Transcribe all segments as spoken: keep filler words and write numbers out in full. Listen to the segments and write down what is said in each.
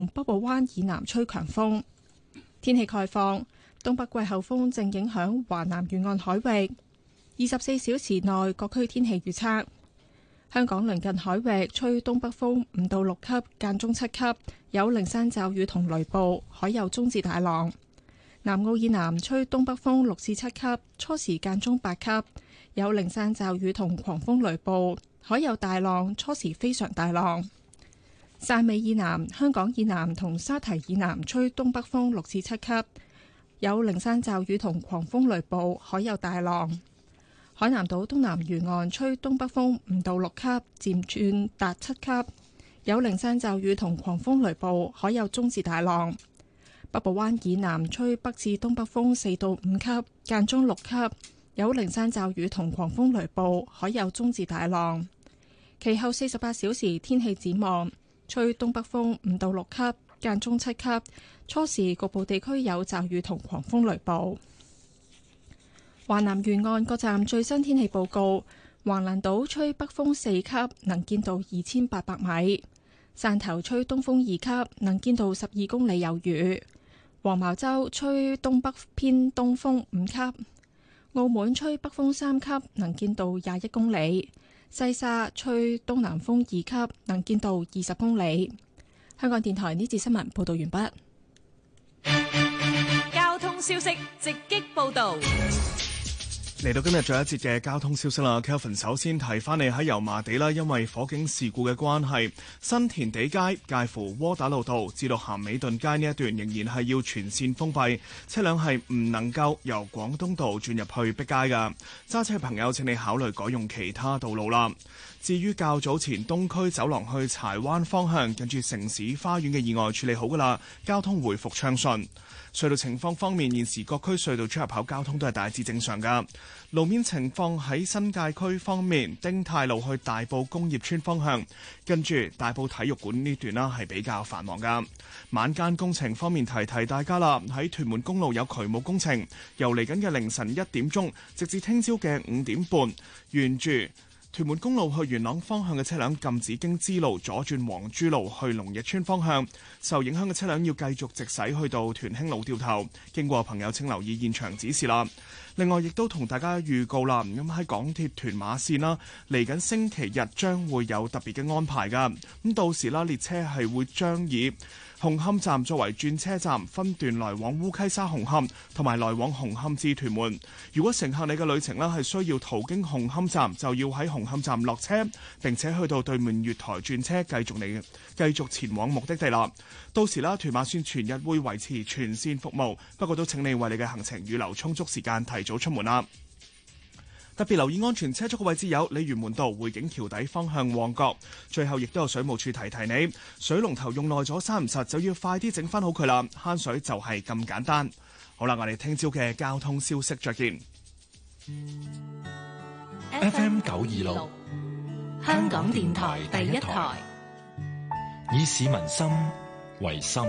北部灣以南吹強風。天氣概況，東北季候風正影響華南沿岸海域。二十四小時內各區天氣預測：香港鄰近海域吹東北風五到六級，間中七級，有零散驟雨同雷暴，海有中至大浪。南澳以南吹東北風六至七級，初時間中八級，有零散驟雨同狂風雷暴，海有大浪，初時非常大浪。汕尾以南、香港以南同沙堤以南吹東北風六至七級，有零散驟雨同狂風雷暴，海有大浪。海南島東南沿岸吹東北風五到六級，漸轉達七級，有零散驟雨同狂風雷暴，海有中至大浪。北部灣以南吹北至東北風四到五級，間中六級，有零散驟雨同狂風雷暴，海有中至大浪。其後四十八小時天氣展望。吹東北風五到六級，間中七級，初時局部地區有驟雨同狂風雷暴。華南沿岸各站最新天氣報告：橫瀾島吹北風四級，能見度二千八百米；汕頭吹東風二級，能見度十二公里有餘；黃茅洲吹東北偏東風五級；澳門吹北風三級，能見度廿一公里。西沙吹東南風二級，能見度二十公里。香港電台呢節新聞報道完畢。交通消息直擊報道。 嚟到今日最後一節嘅交通消息啦 Kelvin 首先提翻你喺油麻地啦，因為火警事故嘅關係，新田地街介乎窩打老道至到咸美頓街呢一段仍然係要全線封閉，車輛係唔能夠由廣東道轉入去碧街㗎。揸車朋友請你考慮改用其他道路啦。至於較早前東區走廊去柴灣方向近住城市花園嘅意外處理好㗎啦，交通回復暢順。隧道情況方面，現時各區隧道出入口交通都係大致正常㗎。路面情況喺新界區方面，丁太路去大埔工業村方向，跟住大埔體育館呢段啦係比較繁忙㗎。晚間工程方面，提提大家啦，喺屯門公路有渠務工程，由嚟緊嘅凌晨一點鐘，直至聽朝嘅五點半，沿住屯門公路去元朗方向嘅車輛禁止經支路左轉黃珠路去龍逸村方向，受影響嘅車輛要繼續直駛去到屯興路掉頭，經過朋友請留意現場指示啦。另外亦都同大家預告啦，咁喺港鐵屯馬線啦，嚟緊星期日將會有特別嘅安排㗎，咁到時啦列車係會將以紅磡站作為轉車站，分段來往烏溪沙紅磡同埋來往紅磡至屯門。如果乘客你嘅旅程呢係需要途經紅磡站，就要喺紅磡站落車，並且去到對面月台轉車，繼續嚟繼續前往目的地啦。到時啦，屯馬線全日會維持全線服務，不過都請你為你嘅行程預留充足時間，提早出門啦。特別留意安全車速嘅位置有鯉魚門道匯景橋底方向旺角。最後亦都有水務處提提你，水龍頭用耐咗閂唔實，就要快啲整翻好佢啦。慳水就係咁簡單。好啦，我哋聽朝嘅交通消息再見。 F M 九二六香港電台第一台，以市民心為心，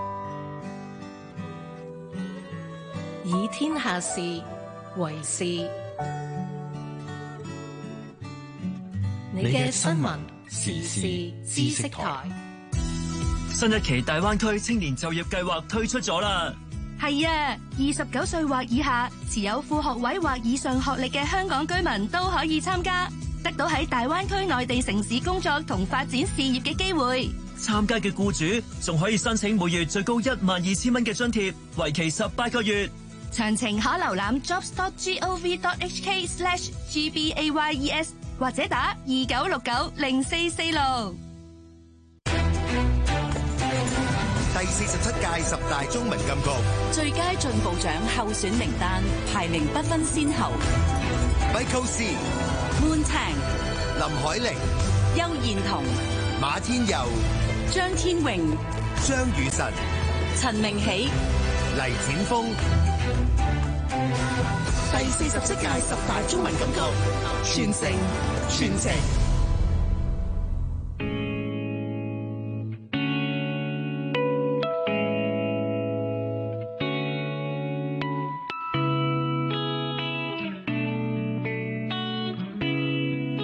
以天下事為事。你嘅新聞時事知識台。 新一期大灣區青年就業計劃推出咗啦。 係啊，二十九歲或以下，持有副學位或以上學歷嘅香港居民都可以參加，得到喺大灣區內地城市工作同發展事業嘅機會。 參加嘅僱主仲可以申請每月最高一萬二千蚊嘅津貼，為期十八個月。 詳情可瀏覽 jobs dot gov dot hk slash gbayes 或者打二九六九零四四六。 第四十七屆十大中文金曲最佳進步獎候選名單排名不分先後 Michael C、 Moon Tang、 林海玲、 邱彥彤、 馬天佑、 張天榮、 張雨晨、 陳明喜、 黎展峰。 第四十七屆十大中文金曲傳承傳承。 今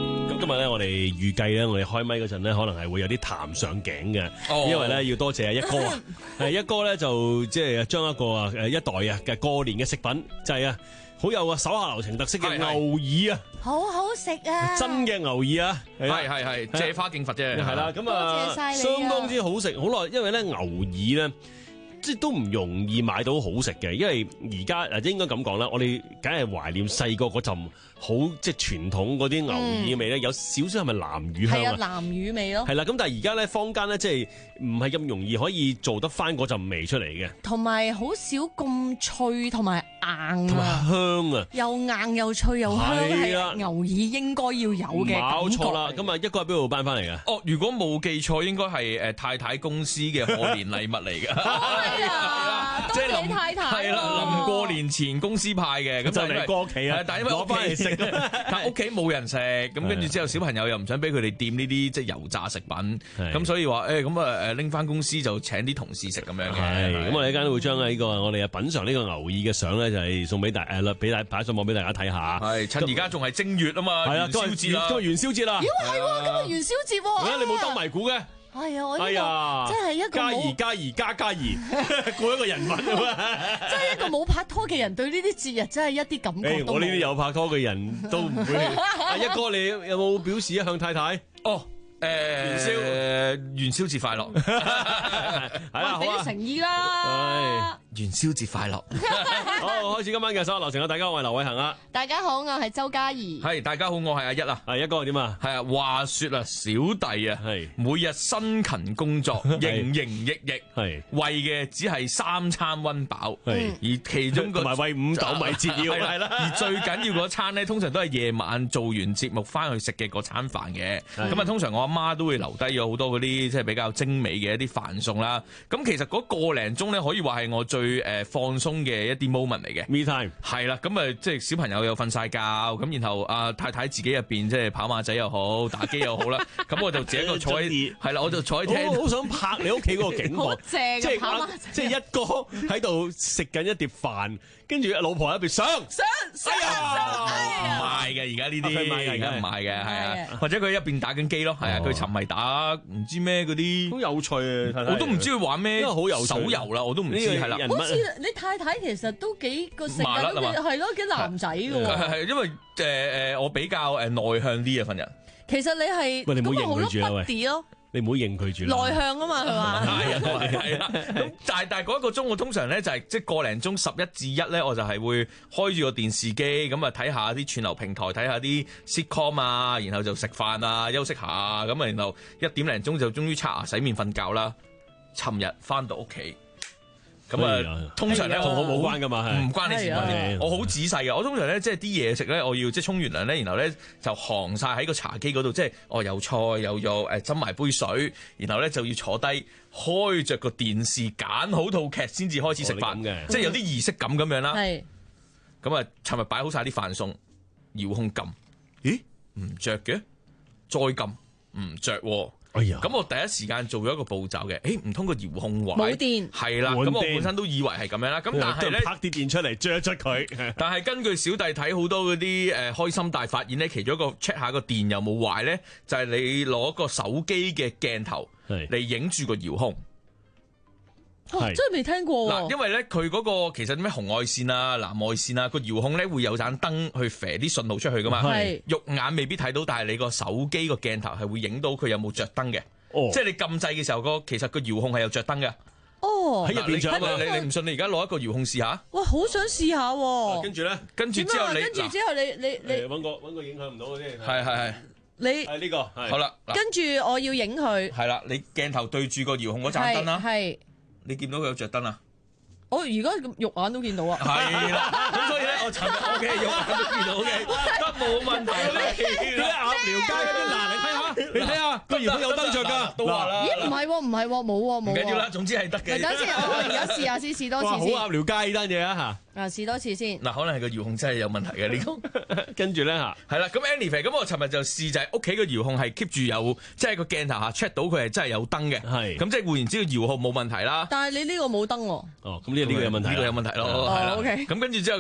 今日咧，我哋預計咧，我哋開咪嗰陣咧，可能係會有啲痰上頸嘅，哦、因為咧要多謝一哥啊，係一哥咧就即係將一個啊誒一袋啊嘅過年嘅食品就係、是、啊。好有啊手下留情特色嘅牛耳啊， 好好食啊！ 真嘅牛耳啊， 係係係借花敬佛啫， 係啦，咁啊相當之好食，好耐，因為咧牛耳咧。即係都唔容易買到好食嘅，因為而家誒應該咁講啦，我哋梗係懷念細個嗰陣好即係傳統嗰啲牛耳味咧，嗯、有少少係咪南乳香啊？ 係啊，南乳味咯。 係啦，咁但係而家咧坊間咧即係唔係咁容易可以做得翻嗰陣味出嚟嘅， 同埋好少咁脆同埋硬同埋啊， 香啊， 又硬又脆又香，係牛耳應該要有嘅。 冇錯啦，咁啊一個喺邊度搬翻嚟嘅？ 哦，如果冇記錯，應該係誒太太公司嘅賀年禮物嚟嘅。 係啊，即係臨太太係啦，臨過年前公司派嘅，咁就嚟過期啊！ 但係因為攞翻嚟食，但係屋企冇人食，咁跟住之後小朋友又唔想俾佢哋掂呢啲即係油炸食品，咁所以話誒咁啊誒拎翻公司就請啲同事食咁樣嘅。 係咁我哋一間會將呢個我哋啊品嚐呢個牛耳嘅相咧，就係送俾大誒俾大擺上網俾大家睇下。 係趁而家仲係正月啊嘛，元宵節啦， 今日元宵節啦。 咦係喎，今日元宵節喎。 你冇兜埋估嘅？ 係啊，我哎呀， 真係一個嘉怡嘉怡加嘉怡，過一個人物啊嘛！ 真係一個冇拍拖嘅人對呢啲節日真係一啲感覺都冇。 我呢啲有拍拖嘅人都唔會。阿一哥，你有冇表示一向太太？ 哦。誒，元宵誒，元宵節快樂， 係啦， 俾啲誠意啦， 元宵節快樂， 好，開始今晚嘅手下留情啦，大家好，我係劉偉恒啊， 大家好，我係周嘉怡， 係大家好，我係阿一啊， 係一哥點啊？ 係啊，話說啊，小弟啊，係每日辛勤工作，營營役役，係為嘅只係三餐溫飽，係而其中個同埋為五斗米折腰，係啦，而最緊要嗰餐咧，通常都係夜晚做完節目翻去食嘅嗰餐飯嘅，咁啊，通常我。媽都會留低咗好多嗰啲即係比較精美嘅一啲飯餸啦。咁其實嗰個零鐘咧，可以話係我最誒放鬆嘅一啲 moment 嚟嘅。Me time 係啦，咁啊即係小朋友又瞓晒覺，咁然後啊太太自己入邊即係跑馬仔又好，打機又好啦。咁我就自己一個坐喺係啦，我就坐喺廳。我好想拍你屋企嗰個景況，正即係即係一哥喺度食緊一碟飯，跟住老婆喺邊上上上唔係嘅，而家呢啲而家唔係嘅，係啊，或者佢一邊打緊機咯，係啊。佢沉迷打唔知咩嗰啲，好有趣啊！我都唔知佢玩咩，好有手遊啦，我都唔知係啦。 好似你太太其實都幾個性格都係咯，幾男仔嘅喎。 係係因為誒誒，我比較誒內向啲啊份人。 其實你係喂，你唔好認佢住啊！ 喂，你唔好認佢住。 內向啊嘛，係嘛？ 係啊係啊。咁但係但係嗰一個鐘，我通常咧就係即係個零鐘十一至一咧，我就係會開住個電視機咁啊，睇下啲串流平台，睇下啲 sitcom 啊，然後就食飯啊，休息下咁啊，然後一點零鐘就終於刷牙洗面瞓覺啦。尋日翻到屋企。咁啊，通常咧同我冇關噶嘛，唔關你事嘅。我好仔細嘅，我通常咧即係啲嘢食咧，我要即係沖完涼咧，然後咧就行晒喺個茶几嗰度，即係哦有菜有肉，誒斟埋杯水，然後咧就要坐低開着個電視，揀好套劇先至開始食飯嘅，即係有啲儀式感咁樣啦。係咁啊，尋日擺好晒啲飯餸，遙控撳，咦唔着嘅，再撳唔着。哎呀！咁我第一時間做咗一個步驟嘅，誒唔通個遙控壞冇電係啦，咁我本身都以為係咁樣啦，咁但係咧拍啲電出嚟捽一捽佢。但係根據小弟睇好多嗰啲誒開心大發現咧，其中一個 check 下個電有冇壞咧，就係你攞個手機嘅鏡頭嚟影住個遙控。 真係未聽過嗱，因為咧佢嗰個其實咩紅外線啊、藍外線啊，個遙控咧會有盞燈去射啲信號出去噶嘛，肉眼未必睇到，但係你個手機個鏡頭係會影到佢有冇着燈嘅，即係你撳掣嘅時候個其實個遙控係有着燈嘅。哦，喺入邊着啊嘛，你你唔信你而家攞一個遙控試下。 哇，好想試下。 跟住咧，跟住之後你， 跟住之後你你你搵個搵個影響唔到嗰啲。 係係係。 你係呢個好啦， 跟住我要影佢。 係啦，你鏡頭對住個遙控嗰盞燈啦。 係。 你見到佢有着燈啊？ 我而家肉眼都見到啊！ 係啦，咁所以咧，我尋日 O K，肉眼都見到 O K，得冇問題。啲鴨寮街嗰啲，嗱你睇下，你睇下個遙控有燈着㗎，都話啦。 咦？唔係喎，唔係喎，冇喎，冇。 唔緊要啦，總之係得嘅。 等先，我而家試下先，試多次先。 好鴨寮街呢單嘢啊嚇！ 啊，試多次先。 嗱，可能係個遙控真係有問題嘅呢個。 跟住咧嚇， 係啦，咁 anyway，咁我尋日就試就係屋企個遙控係 keep 住有，即係個鏡頭下 check 到佢係真係有燈嘅。係。咁即係換言之，個遙控冇問題啦。 但係你呢個冇燈喎。 哦，咁呢個呢個有問題， 呢個有問題咯，係啦。 OK。 咁跟住之後，咁我就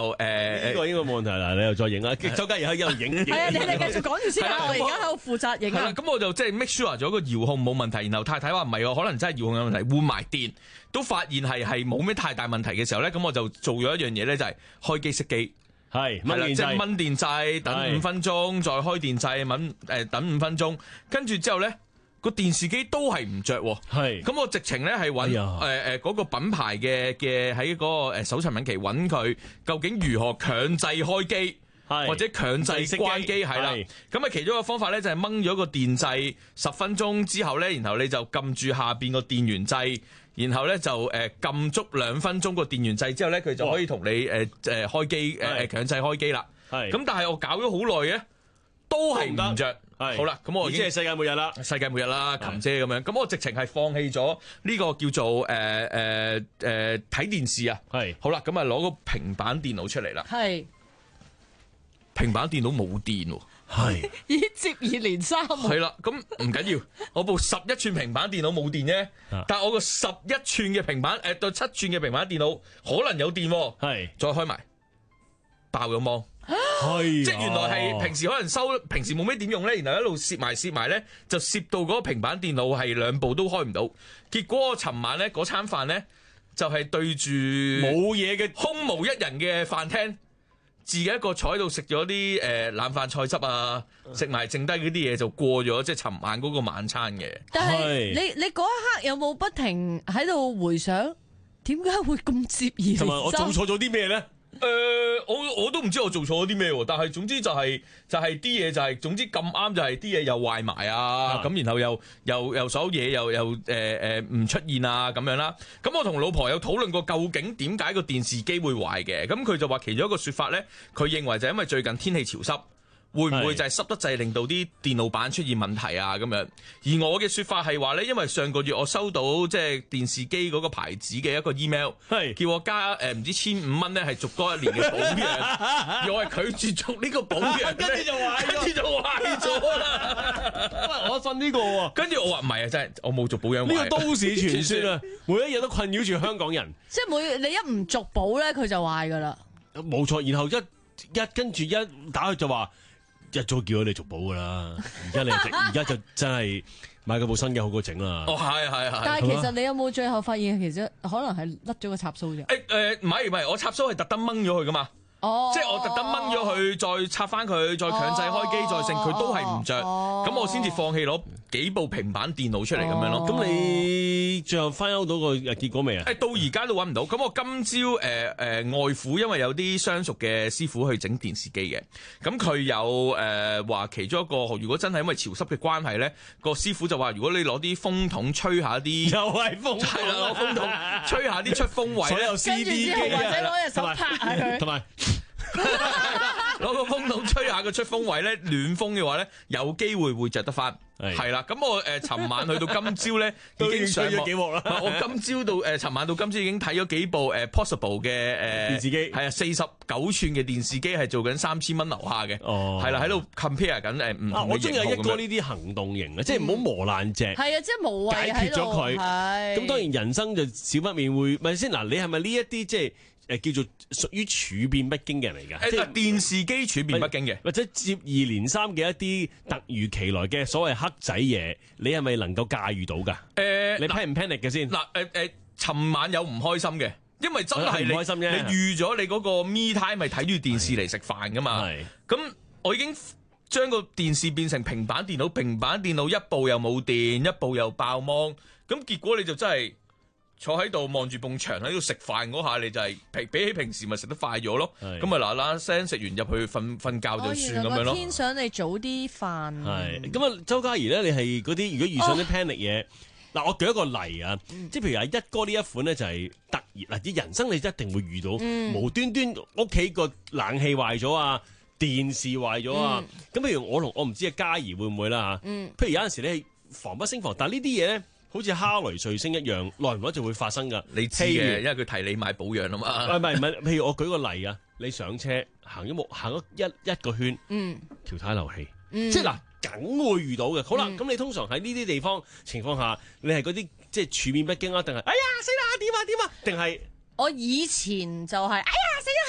誒呢個應該冇問題啦，你又再影啦，周家怡喺一路影。 係啊，你哋繼續講住先啦，我而家喺度負責影啊。 咁我就即係 make sure 咗個遙控冇問題，然後太太話唔係喎，可能真係遙控有問題，換埋電都發現係係冇咩太大問題嘅時候咧，咁我就做咗一樣嘢咧，就係開機熄機。 係， 係啦，即係掹電掣，等五分鐘，再開電掣，掹誒等五分鐘，跟住之後咧個電視機都係唔着， 係， 咁我直情咧係揾誒誒嗰個品牌嘅嘅喺嗰個誒搜尋引擎揾佢，究竟如何強制開機，或者強制關機，係啦，咁啊其中一個方法咧就係掹咗個電掣十分鐘之後咧，然後你就撳住下邊個電源掣。然後咧就誒撳足兩分鐘個電源掣之後咧，佢就可以同你誒誒開機誒誒強制開機啦。係咁，但係我搞咗好耐嘅，都係唔着。係好啦，咁我已經即係世界末日啦， 世界末日啦，琴姐咁樣。咁我直情係放棄咗呢個叫做誒誒誒睇電視啊。係好啦，咁啊攞個平板電腦出嚟啦。係平板電腦冇電喎。係已經接二連三。 係啦，咁唔緊要，我部十一寸平板電腦冇電啫，但係我個十一寸嘅平板誒到七寸嘅平板電腦可能有電，係再開埋爆咗芒，係即係原來係平時可能收平時冇咩點用咧，然後一路攝埋攝埋咧，就攝到嗰個平板電腦係兩部都開唔到，結果我尋晚咧嗰餐飯咧就係對住冇嘢嘅空無一人嘅飯廳。自己一個坐喺度食咗啲誒冷飯菜汁啊，食埋剩低嗰啲嘢就過咗，即係尋晚嗰個晚餐嘅。 但係你你嗰一刻有冇不停喺度回想，點解會咁接二連三？ 同埋我做錯咗啲咩咧？ 誒、呃，我我都唔知我做錯咗啲咩喎，但係總之就係、是、就係啲嘢就係、是、總之咁啱就係啲嘢又壞埋啊，咁、啊、然後又又又所有嘢又又誒誒唔出現啊咁樣啦。咁我同老婆有討論過究竟點解個電視機會壞嘅，咁佢就話其中一個說法咧，佢認為就係因為最近天氣潮濕。會唔會就係濕得滯，令到啲電路板出現問題啊？咁樣，而我嘅說法係話咧，因為上個月我收到即係電視機嗰個牌子嘅一個 email，係叫我加誒唔知千五蚊咧，係續多一年嘅保養，而我係拒絕續呢個保養，跟住就壞，跟住就壞咗啦。 我信呢個喎， 跟住我話唔係啊，真係我冇續保養。 呢個都市傳說啊，每一日都困擾住香港人。 即係每你一唔續保咧，佢就壞噶啦。 冇錯，然後一一跟住一打佢就話。一早叫咗你續保噶啦，而家你而家就真係買嗰部新嘅好過整啦。 哦，係係係。 但係其實你有冇最後發現，其實可能係甩咗個插蘇啫？ 誒誒，唔係唔係，我插蘇係特登掹咗佢噶嘛。哦，即係我特登掹咗佢，再插翻佢，再強制開機，再剩，佢都係唔着，咁我先至放棄攞幾部平板電腦出嚟咁樣咯。 咁你最後 find out 到個結果未啊？ 誒，到而家都揾唔到。咁我今朝誒誒外父，因為有啲相熟嘅師傅去整電視機嘅，咁佢有誒話其中一個，如果真係因為潮濕嘅關係咧，個師傅就話如果你攞啲風筒吹下啲， 又係風， 係啦，攞風筒吹下啲出風位， 所有 C D 機或者攞隻手拍下佢， 同埋。 攞個風筒吹下個出風位咧，暖風嘅話咧，有機會會着得翻，係啦。咁我誒，尋、呃、晚去到今朝咧，已經上咗幾鑊啦。我今朝到誒，尋、呃、晚到今朝已經睇咗幾部誒、呃、Possible 嘅誒、呃、電視機，係啊，四十九寸嘅電視機係做緊三千蚊樓下嘅，哦，係啦，喺度 compare 緊誒唔同嘅型號咁樣。 我中意一哥呢啲行動型啊，即係唔好磨爛隻， 係啊，即係無謂解決咗佢。咁當然人生就少不免會，咪先嗱，你係咪呢一啲即係？誒，叫做屬於處變不驚嘅人嚟㗎， 即係電視機處變不驚嘅， 或者接二連三嘅一啲突如其來嘅所謂黑仔嘢，你係咪能夠駕馭到㗎？誒、呃，你 panic 唔 panic 嘅先？嗱，誒誒，尋晚有唔開心嘅，因為真係你唔開心啫，你預咗你嗰個 me time 係睇住電視嚟食飯㗎嘛？係，咁我已經將個電視變成平板電腦，平板電腦一部又冇電，一部又爆芒，咁結果你就真係。坐喺度望住埲牆喺度食飯嗰下，你就係、是、比比起平時咪食得快咗咯。咁咪嗱嗱聲食完入去瞓瞓覺就算咁樣咯。 天想你早啲瞓。 係咁啊，周嘉怡咧，你係嗰啲如果遇上啲 panic 嘢，嗱、哦、我舉一個例啊，即係譬如阿一哥呢一款咧就係突然嗱，啲人生你一定會遇到、嗯、無端端屋企個冷氣壞咗啊，電視壞咗啊，咁、嗯、譬如我同我唔知阿嘉怡會唔會啦嚇，譬如有陣時你防不勝防，但係呢啲嘢咧。好似哈雷彗星一樣，耐唔耐就會發生噶。你知嘅，因為佢提你買保養啊嘛。唔係唔係，譬如我舉個例啊，你上車行咗冇行咗一一個圈，嗯，條軚漏氣，嗯、即係嗱，梗會遇到嘅。好啦，咁、嗯、你通常喺呢啲地方情況下，你係嗰啲即係處變不驚啊，定係哎呀死啦點啊點啊，定係？ 我以前就係、是、哎呀死啦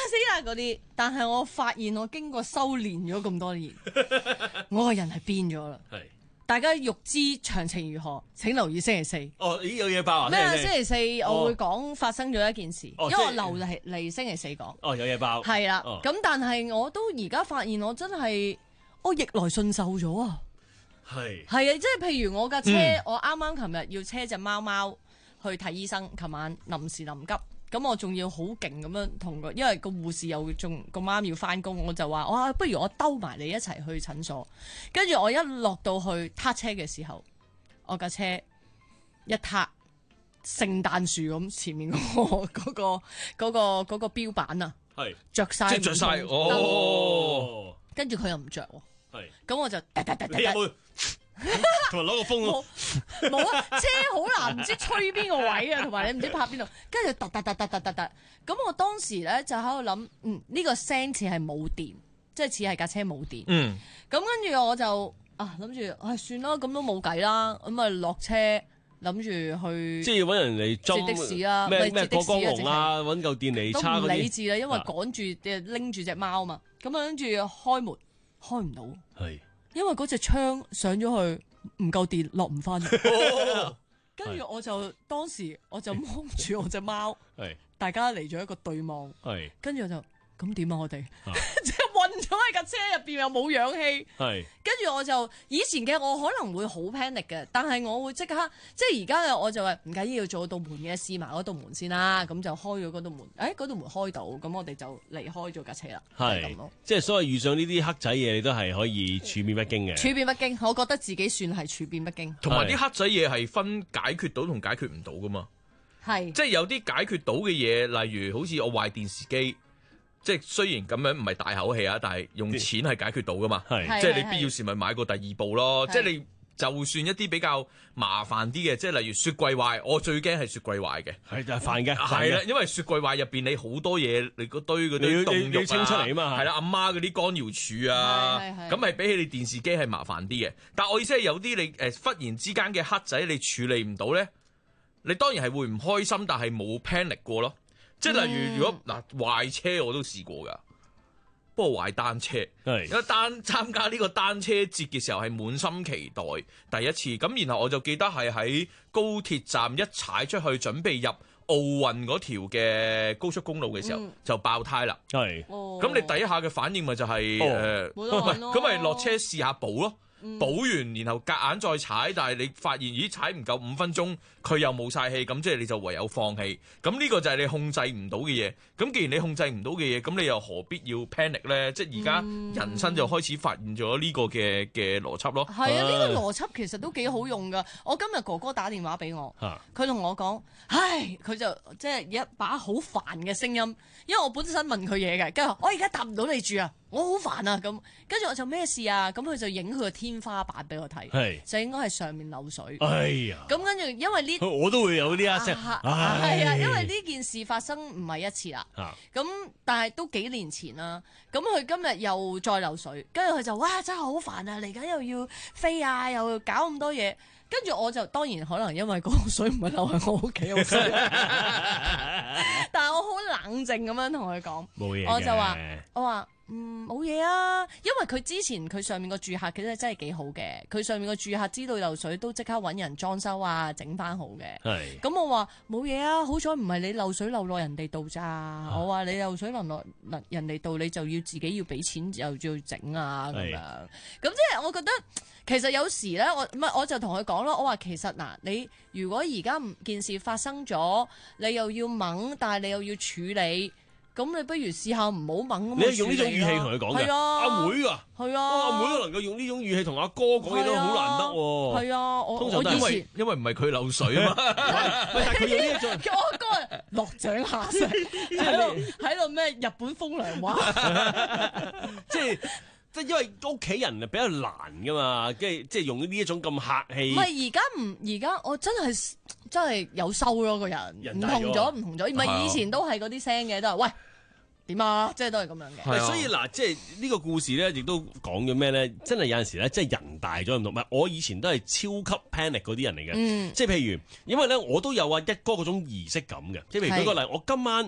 死啦嗰啲。但係我發現我經過修練咗咁多年，我個人係變咗啦。 係。 大家欲知詳情如何，請留意星期四。 哦，咦有嘢爆啊！ 咩啊？星期四我會講發生咗一件事， 哦、 因為我留嚟嚟星期四講。 哦，有嘢爆。 係啦，咁、哦、但係我都而家發現我真係我逆來順受咗啊！ 係係啊，即係譬如我架車， 嗯、 我啱啱琴日要車隻貓貓去睇醫生，琴晚臨時臨急。咁我仲要好勁咁樣同個，因為個護士又仲咁啱要翻工，我就話哇，不如我兜埋你一齊去診所。跟住我一落到去撻車嘅時候，我架車一撻聖誕樹咁前面嗰、嗰個嗰、嗰個嗰、嗰個嗰、嗰個標板啊，係着晒， 即係着晒哦。 跟住佢又唔着喎，係咁我就嗒嗒嗒嗒。 你有冇同埋攞個風咯？ 冇啊！車好難唔知吹邊個位啊，同埋你唔知拍邊度，跟住突突突突突突突。咁我當時咧就喺度諗，嗯，呢、這個聲似係冇電，即係似係架車冇電。嗯。咁跟住我就啊諗住，唉、哎、算啦，咁都冇計啦，咁啊落車諗住去。即係揾人嚟裝的士啊， 咩咩過江龍啊，揾嚿電嚟叉嗰啲。都唔理智啦，因為趕住拎住隻貓嘛，咁啊跟住開門開唔到。係。因為嗰隻窗上咗去唔夠電，落唔翻。跟住我就當時我就望住我隻貓，大家嚟咗一個對望。跟住我就咁點啊？我哋即係暈咗喺架車入邊，又冇氧氣。跟住我就以前嘅我可能會好 panic 嘅，但係我會即刻即係而家嘅我就話唔緊要，做到門嘅試埋嗰道門先啦。咁就開咗嗰道門，誒嗰道門開到，咁我哋就離開咗架車啦。係咁咯， 即係所謂遇上呢啲黑仔嘢，你都係可以處變不驚嘅。 處變不驚，我覺得自己算係處變不驚。 同埋啲黑仔嘢係分解決到同解決唔到噶嘛。係，即係有啲解決到嘅嘢，例如好似我壞電視機。即係雖然咁樣唔係大口氣啊，但係用錢係解決到噶嘛。係，即係你必要時咪買個第二部咯。即係你就算一啲比較麻煩啲嘅，即係例如雪櫃壞，我最驚係雪櫃壞嘅。係就係煩嘅。係啦，因為雪櫃壞入邊你好多嘢，你嗰堆嗰啲凍肉啊，清出嚟啊嘛。係啦，阿媽嗰啲乾瑤柱啊，咁係比起你電視機係麻煩啲嘅。但係我意思係有啲你誒忽然之間嘅黑仔你處理唔到咧，你當然係會唔開心，但係冇 panic 過咯。即係例如，如果嗱壞車我都試過噶，不過壞單車，因為單參加呢個單車節嘅時候係滿心期待第一次，咁然後我就記得係喺高鐵站一踩出去準備入奧運嗰條嘅高速公路嘅時候、嗯、就爆胎啦。係，咁、哦、你第一下嘅反應咪就係、是、誒，咁咪落車試下補咯。補完，然後夾硬再踩，但係你發現咦踩唔夠五分鐘，佢又冇晒氣，咁即係你就唯有放棄。咁呢個就係你控制唔到嘅嘢。咁既然你控制唔到嘅嘢，咁你又何必要 panic 咧？即係而家人生就開始發現咗呢個嘅嘅邏輯咯。係啊，呢、 呢個邏輯其實都幾好用噶。我今日哥哥打電話俾我，佢同我講，唉，佢就即係一把好煩嘅聲音，因為我本身問佢嘢嘅，跟住我而家答唔到你住啊。我好煩啊！咁跟住我就咩事啊？咁佢就影佢個天花板俾我睇，就應該係上面漏水。哎呀！咁跟住因為呢，我都會有呢一聲。係啊，啊，因為呢件事發生唔係一次啦。咁、啊、但係都幾年前啦。咁佢今日又再漏水，跟住佢就哇真係好煩啊！嚟緊又要飛啊，又搞咁多嘢。跟住我就當然可能因為嗰個水唔係漏喺我屋企，好衰。但係我好冷靜咁樣同佢講，冇嘢。我就話我話。嗯，冇嘢啊，因為佢之前佢上面個住客其實真係幾好嘅，佢上面個住客知道漏水都即刻揾人裝修啊，整翻好嘅。係，咁我話冇嘢啊，好彩唔係你漏水漏落人哋度咋，我話你漏水漏落人哋度，你就要自己要俾錢又要整啊咁樣。咁即係我覺得其實有時咧，我唔係我就同佢講咯，我話其實嗱，你如果而家件事發生咗，你又要掹，但係你又要處理。咁你不如試下唔好猛咁。你係用呢種語氣同佢講嘅，阿妹啊，係啊，阿妹都能夠用呢種語氣同阿哥講嘢都好難得喎。係啊，我通常都係因為因為唔係佢漏水啊嘛。但係佢用呢一種，叫我阿哥落井下石，喺度喺度咩日本風涼話，即係即係因為屋企人啊比較難噶嘛，跟住即係用呢一種咁客氣。唔係而家唔而家我真係真係有收咯個人，唔同咗唔同咗，唔係以前都係嗰啲聲嘅，都係喂。點啊！即係都係咁樣嘅。係，所以嗱，即係呢個故事咧，亦都講咗咩咧？真係有陣時咧，即係人大咗唔同。唔係我以前都係超級 panic 嗰啲人嚟嘅。即係譬如，因為咧我都有啊一哥嗰種儀式感嘅。即係譬如舉個例，我今晚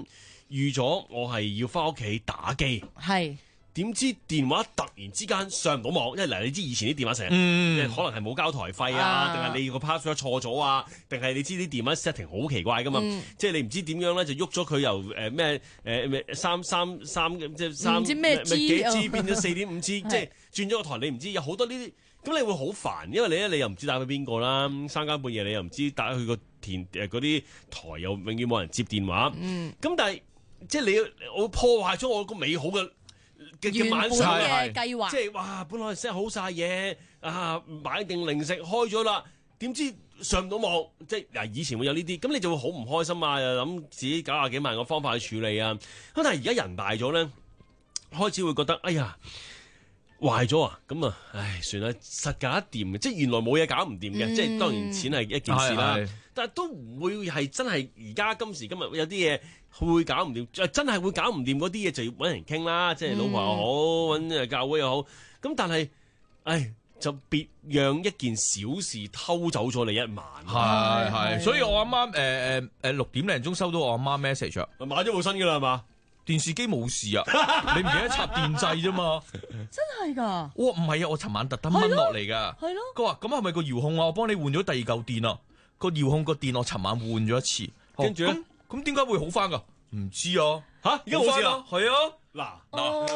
預咗我係要翻屋企打機， 係點知電話突然之間上唔到網，因為嗱你知以前啲電話成日、嗯、可能係冇交台費啊，定係、啊、你個 password 錯咗啊，定係你知啲電話 setting 好奇怪噶嘛，嗯、即係你唔知點樣咧就喐咗佢由誒咩誒三三三即係三唔知咩 G 幾 G 變咗四點五 G， 即係轉咗個台你唔知有好多呢啲，咁你會好煩，因為你咧你又唔知打俾邊個啦，三更半夜你又唔知打去個填誒嗰啲台又永遠冇人接電話，咁、嗯、但係即係你我破壞咗我個美好嘅。嘅晚上嘅計劃， 即係哇！本來 set 好晒嘢啊，買定零食開咗啦，點知上唔到網？即係嗱，以前會有呢啲，咁你就會好唔開心啊！又諗自己九廿幾萬個方法去處理啊！咁但係而家人大咗咧，開始會覺得哎呀壞咗啊！咁啊，唉，算啦，實搞得掂嘅，即係原來冇嘢搞唔掂嘅，嗯、即係當然錢係一件事啦，但係都唔會係真係而家今時今日有啲嘢。會搞唔掂，真係會搞唔掂嗰啲嘢就要揾人傾啦，即係老婆又好，揾教會又好。咁但係，唉，就別讓一件小事偷走咗你一晚。 係係，所以我阿媽誒誒誒六點零鐘收到我阿媽 message 啊， 買咗部新㗎啦係嘛？ 電視機冇事啊，你唔記得插電掣啫嘛？ 真係㗎？哇， 唔係啊，我尋晚特登掹落嚟㗎。係咯。佢話：咁係咪個遙控啊？我幫你換咗第二嚿電啊。個遙控個電我尋晚換咗一次， 跟住咧。 咁點解會好翻噶？唔知啊， 吓而家冇事啦， 係啊， 嗱嗱，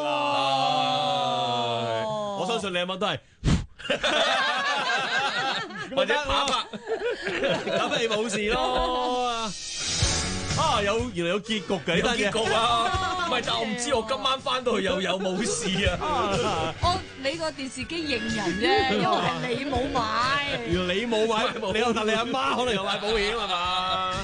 我相信你阿媽都係， 或者打發， 咁你冇事咯。啊，有原來有結局嘅， 有結局啊！唔係，但我唔知我今晚翻到去又有冇事啊！ 我你個電視機認人啫，因為係你冇買， 原來你冇買，你又但你阿媽可能有買保險係嘛？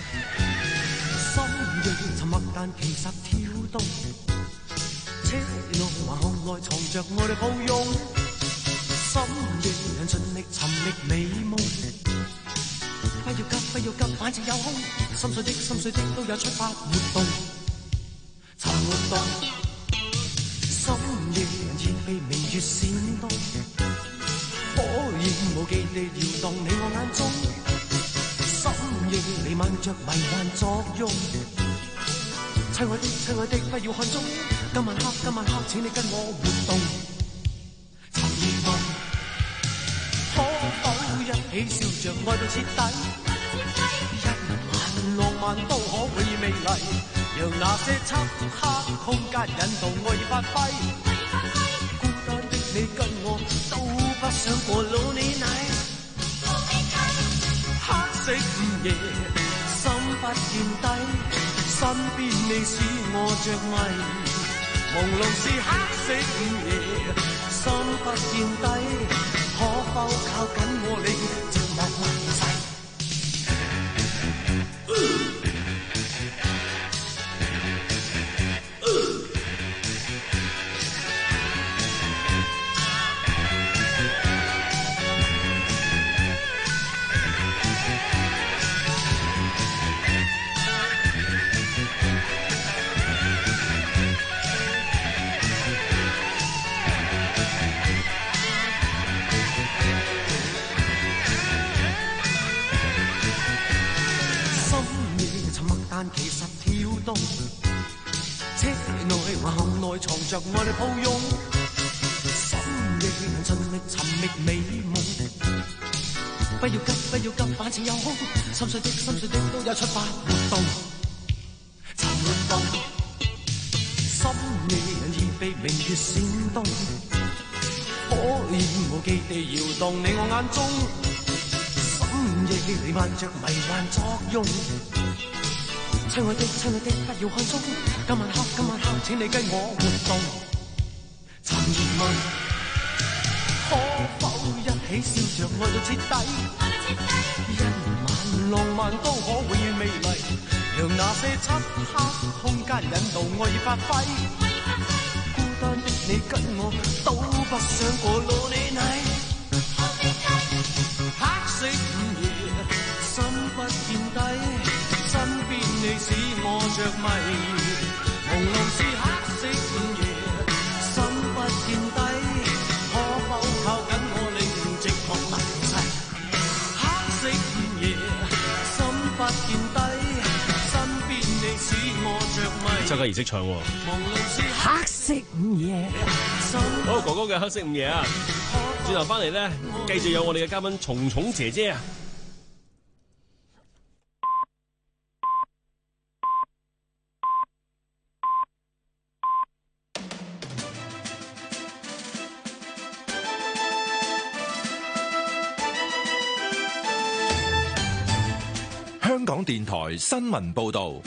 沉默但其實跳動，車內橫巷內藏着我哋抱擁，深夜人盡力尋覓美夢，不要急不要急，反正有空，心碎的心碎的都有出發活動，尋活動，深夜人熱被明月閃動，火焰無忌地搖動你我眼中，深夜彌漫着迷幻作用。親愛的，親愛的，不要看鐘。今晚黑，今晚黑，請你跟我活動。尋夢，可否一起笑着愛到徹底？一晚浪漫都可永遠美麗，讓那些漆黑空間引導愛意發揮。孤單的你跟我都不想過 Lonely Night。黑色午夜，心不見底。身邊你使我着迷，朦朧是黑色午夜，心不見底，可否靠緊我你寂寞問世？其實跳動，車內橫巷內藏着我哋抱擁，深夜人盡力尋覓美夢，不要急不要急，反正有空，心碎的心碎的都有出發活動，尋活動，深夜人已被明月閃動，火焰無忌地搖動你我眼中，深夜彌漫着迷幻作用。親愛的，親愛的，不要看鐘。今晚黑，今晚黑，請你跟我活動。尋夢，可否一起笑着愛到徹底？一晚浪漫都可永遠美麗，讓那些漆黑空間引導愛意發揮。孤單的你跟我都不想過 Lonely Night。黑色午夜，心不見底。身邊你使我着迷，朦朧是黑色午夜，心不見底，可否靠緊我令寂寞能逝？黑色午夜，心不見底，身邊你使我着迷。 周家怡識唱喎。 黑色午夜， 好，哥哥嘅黑色午夜啊！轉頭翻嚟咧，繼續有我哋嘅嘉賓蟲蟲姐姐啊！ 香港電台新聞報道。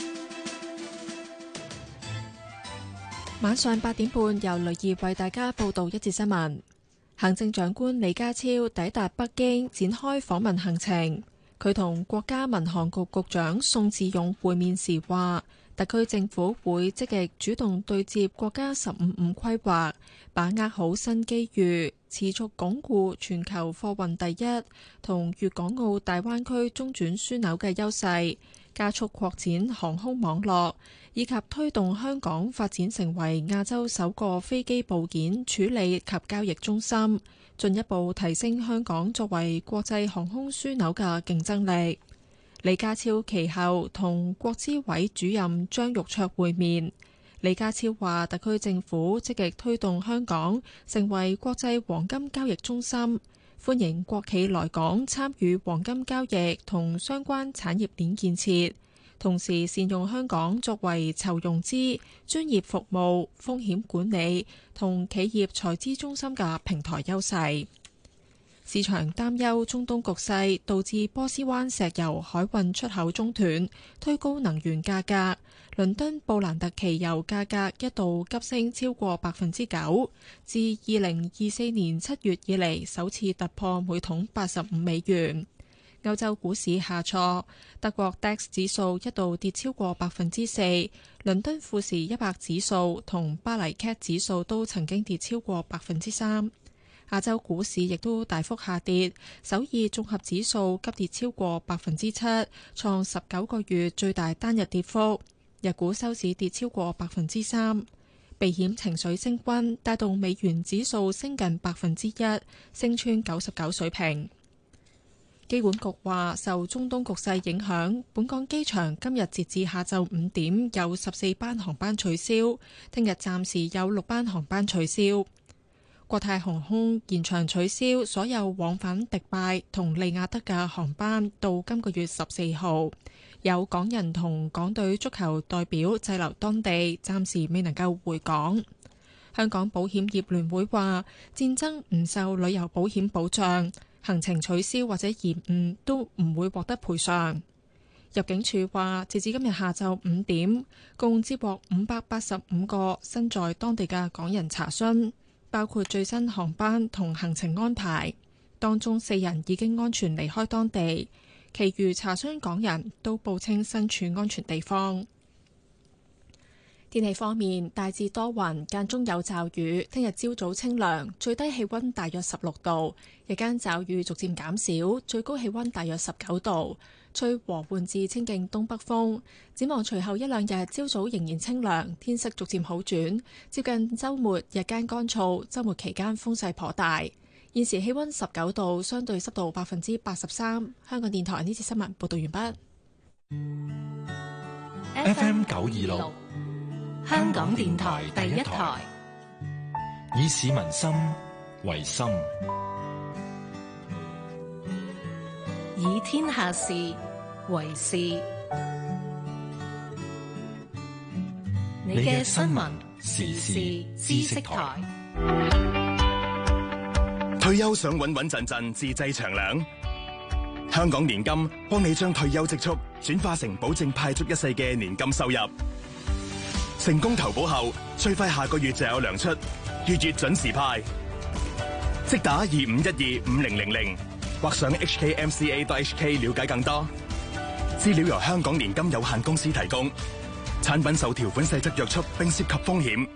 晚上八點半，由雷葉為大家報道一節新聞。行政長官李家超抵達北京，展開訪問行程。佢同國家民航局局長宋志勇會面時話，特區政府會積極主動對接國家十五五規劃，把握好新機遇，持續鞏固全球貨運第一同粵港澳大灣區中轉樞紐嘅優勢，加速擴展航空網絡，以及推動香港發展成為亞洲首個飛機部件處理及交易中心，進一步提升香港作為國際航空樞紐嘅競爭力。李家超其後同國資委主任張玉卓會面。李家超話，特區政府積極推動香港成為國際黃金交易中心，歡迎國企來港參與黃金交易同相關產業鏈建設，同時善用香港作為籌融資、專業服務、風險管理同企業財資中心嘅平台優勢。市場擔憂中東局勢導致波斯灣石油海運出口中斷，推高能源價格。倫敦布蘭特期油價格一度急升超過百分之九，自二零二四年七月以嚟首次突破每桶八十五美元。歐洲股市下挫，德國 D A X 指數一度跌超過百分之四，倫敦富時一百指數同巴黎 C A T 指數都曾經跌超過百分之三。亞洲股市亦都大幅下跌，首爾綜合指數急跌超過百分之七，創十九個月最大單日跌幅。日股收市跌超過百分之三，避險情緒升溫，帶動美元指數升近百分之一，升穿九十九水平。機管局話，受中東局勢影響，本港機場今日截至下晝五點有十四班航班取消，聽日暫時有六班航班取消。國泰航空延長取消所有往返迪拜同利雅得嘅航班到今個月十四號。有港人同港隊足球代表滯留當地，暫時未能夠回港。香港保險業聯會話，戰爭唔受旅遊保險保障，行程取消或者延誤都唔會獲得賠償。入境處話，截至今日下晝五點，共接獲五百八十五個身在當地嘅港人查詢，包括最新航班同行程安排，當中四人已經安全離開當地。其餘查詢港人都報稱身處安全地方。天氣方面，大致多雲，間中有驟雨。聽日朝早清涼，最低氣溫大約十六度，日間驟雨逐漸減少，最高氣溫大約十九度，吹和緩至清勁東北風。展望隨後一兩日，朝早仍然清涼，天色逐漸好轉，接近週末日間乾燥，週末期間風勢頗大。現時氣溫十九度，相對濕度百分之八十三。香港電台呢次新聞報道完畢。F M 九二六， 香港電台第一台， 以市民心為心， 以天下事為事。你嘅新聞時事知識台。 退休想穩穩陣陣自製長糧，香港年金幫你將退休積蓄轉化成保證派足一世嘅年金收入。成功投保後，最快下個月就有糧出，月月準時派。即打二五一二五零零零或上 h k m c a dot h k 了解更多。資料由香港年金有限公司提供，產品受條款細則約束並涉及風險。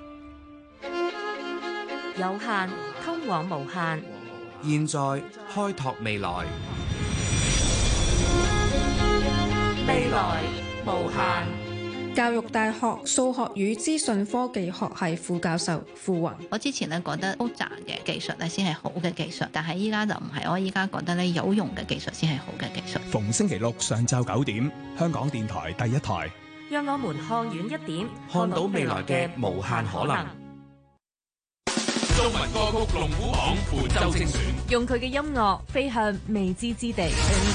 有限通往無限， 現在開拓未來， 未來無限。 教育大學數學與資訊科技學系副教授傅雲， 我之前咧覺得複雜嘅技術咧先係好嘅技術，但係依家就唔係，我依家覺得咧有用嘅技術先係好嘅技術。 逢星期六上晝九點，香港電台第一台， 讓我們看遠一點， 看到未來嘅無限可能。 中文歌曲龍虎榜本周精選， 用佢嘅音樂飛向未知之地。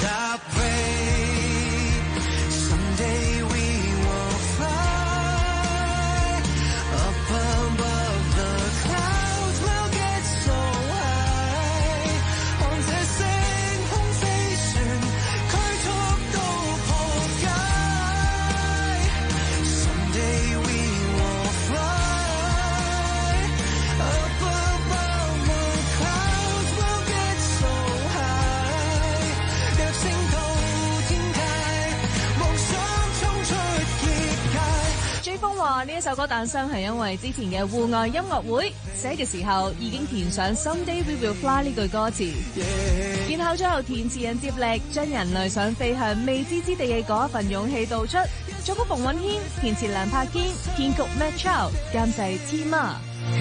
話呢一首歌誕生係因為之前嘅戶外音樂會寫嘅時候已經填上 Someday We Will Fly 呢句歌詞， yeah. 然後最後填詞人接力將人類想飛向未知之地嘅嗰一份勇氣道出。作曲馮允謙，填詞梁柏堅，編曲 Matt Chow， 監製 T Ma。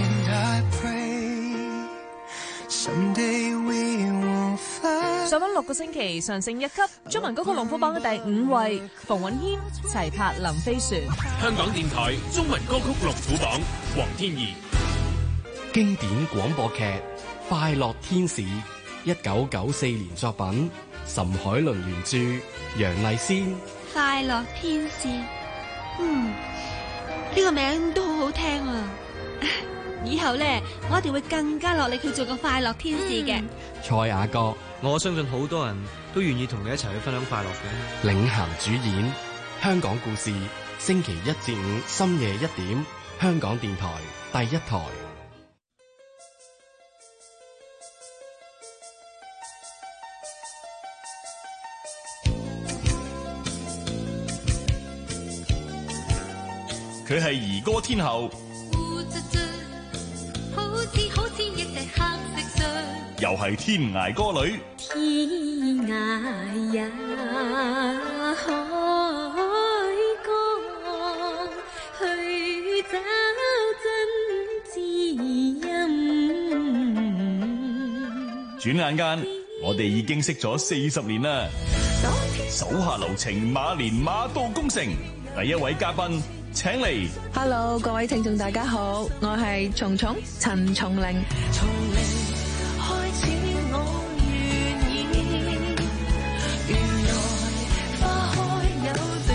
上溫六個星期上升一級，中文歌曲龍虎榜嘅第五位，馮允謙齊拍林飛船。 香港電台中文歌曲龍虎榜，黃天怡。 經典廣播劇《快樂天使》，一九九四年作品，岑海倫原著，楊麗仙。 快樂天使，嗯，呢、這個名都好好聽啊！以後咧，我一定會更加落力去做個快樂天使嘅。 蔡雅閣， 我相信好多人都願意同你一齊去分享快樂嘅。 領銜主演，香港故事，星期一至五深夜一點，香港電台第一台。 佢係兒歌天后。 好似一隻黑色相， 又係天涯歌女。 天涯也海角，去找真知音。 轉眼間，我哋已經識咗四十年啦。手下留情，馬年馬到功成。第一位嘉賓。請嚟 ，Hello， 各位聽眾大家好，我係蟲蟲陳松伶。從零開始我願意，原來花開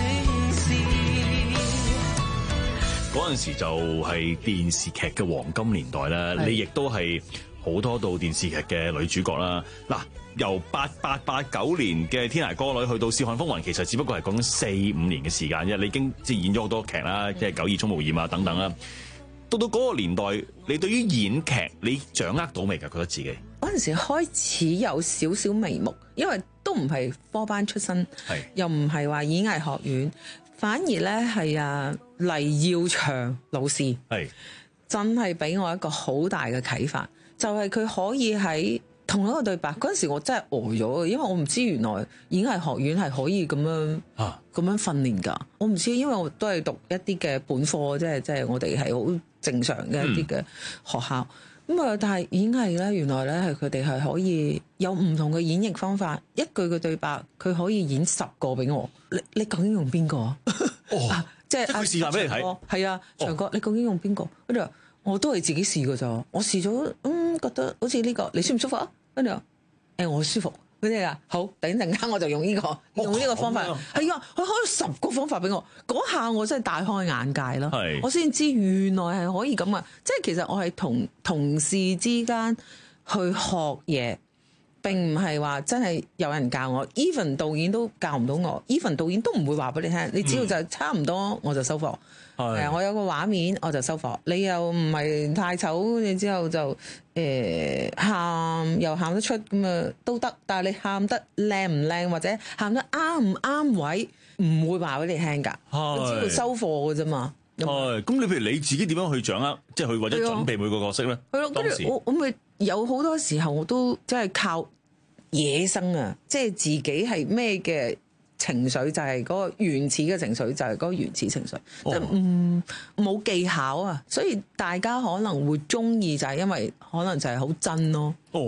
有嗰陣時就係電視劇嘅黃金年代啦，你亦都係好多部電視劇嘅女主角啦。嗱，由八八八九年嘅《天涯歌女》去到《笑看風雲》，其實只不過係講緊四五年嘅時間啫。你已經即係演咗好多劇啦，即係《九二衝無艷》啊等等啦。到到嗰個年代，你對於演劇你掌握到未㗎？覺得自己嗰陣時開始有少少眉目，因為都唔係科班出身，又唔係話演藝學院，反而咧係啊黎耀祥老師，係真係俾我一個好大嘅啟發，就係、是、佢可以喺同一個對白嗰陣時，我真係呆咗，因為我唔知原來演藝學院係可以咁樣啊咁樣訓練㗎。我唔知，因為我都係讀一啲嘅本科，即係即係我哋係好正常嘅一啲嘅學校。咁啊、嗯，但係演藝咧，原來咧係佢哋係可以有唔同嘅演繹方法，一句嘅對白佢可以演十個俾我。你你究竟用邊個啊？哦，啊、即係佢示範俾你睇。 係啊，長哥，你究竟用邊個？跟住我都係自己試㗎咋，我試咗，嗯，覺得好似呢、這個，你舒唔舒服啊？跟住話，誒、欸，我舒服。佢哋啊，好，等陣間我就用呢、這個，用呢個方法。係啊，佢開咗十個方法俾我，嗰下我真係大開眼界啦。我先知原來係可以咁啊！即係其實我係同同事之間去學嘢，並唔係話真係有人教我。even 導演都教唔到我 ，even 導演都唔會話俾你聽。你只要就差唔多，我就收貨。係啊，我有個畫面我就收貨，你又唔係太醜，你之後就誒喊、呃、又喊得出咁啊都得，但係你喊得靚唔靚或者喊得啱唔啱位，唔會話俾你聽㗎，只要收貨㗎啫嘛。 係，咁你譬如你自己點樣去掌握，即係去或者準備每個角色咧？ 係咯，跟住我我咪有好多時候我都即係靠野生啊，即係自己係咩嘅情緒就係嗰個原始嘅情緒，就係、是、嗰個原始情緒，哦、就唔冇技巧啊，所以大家可能會中意就係因為可能就係好真咯。哦，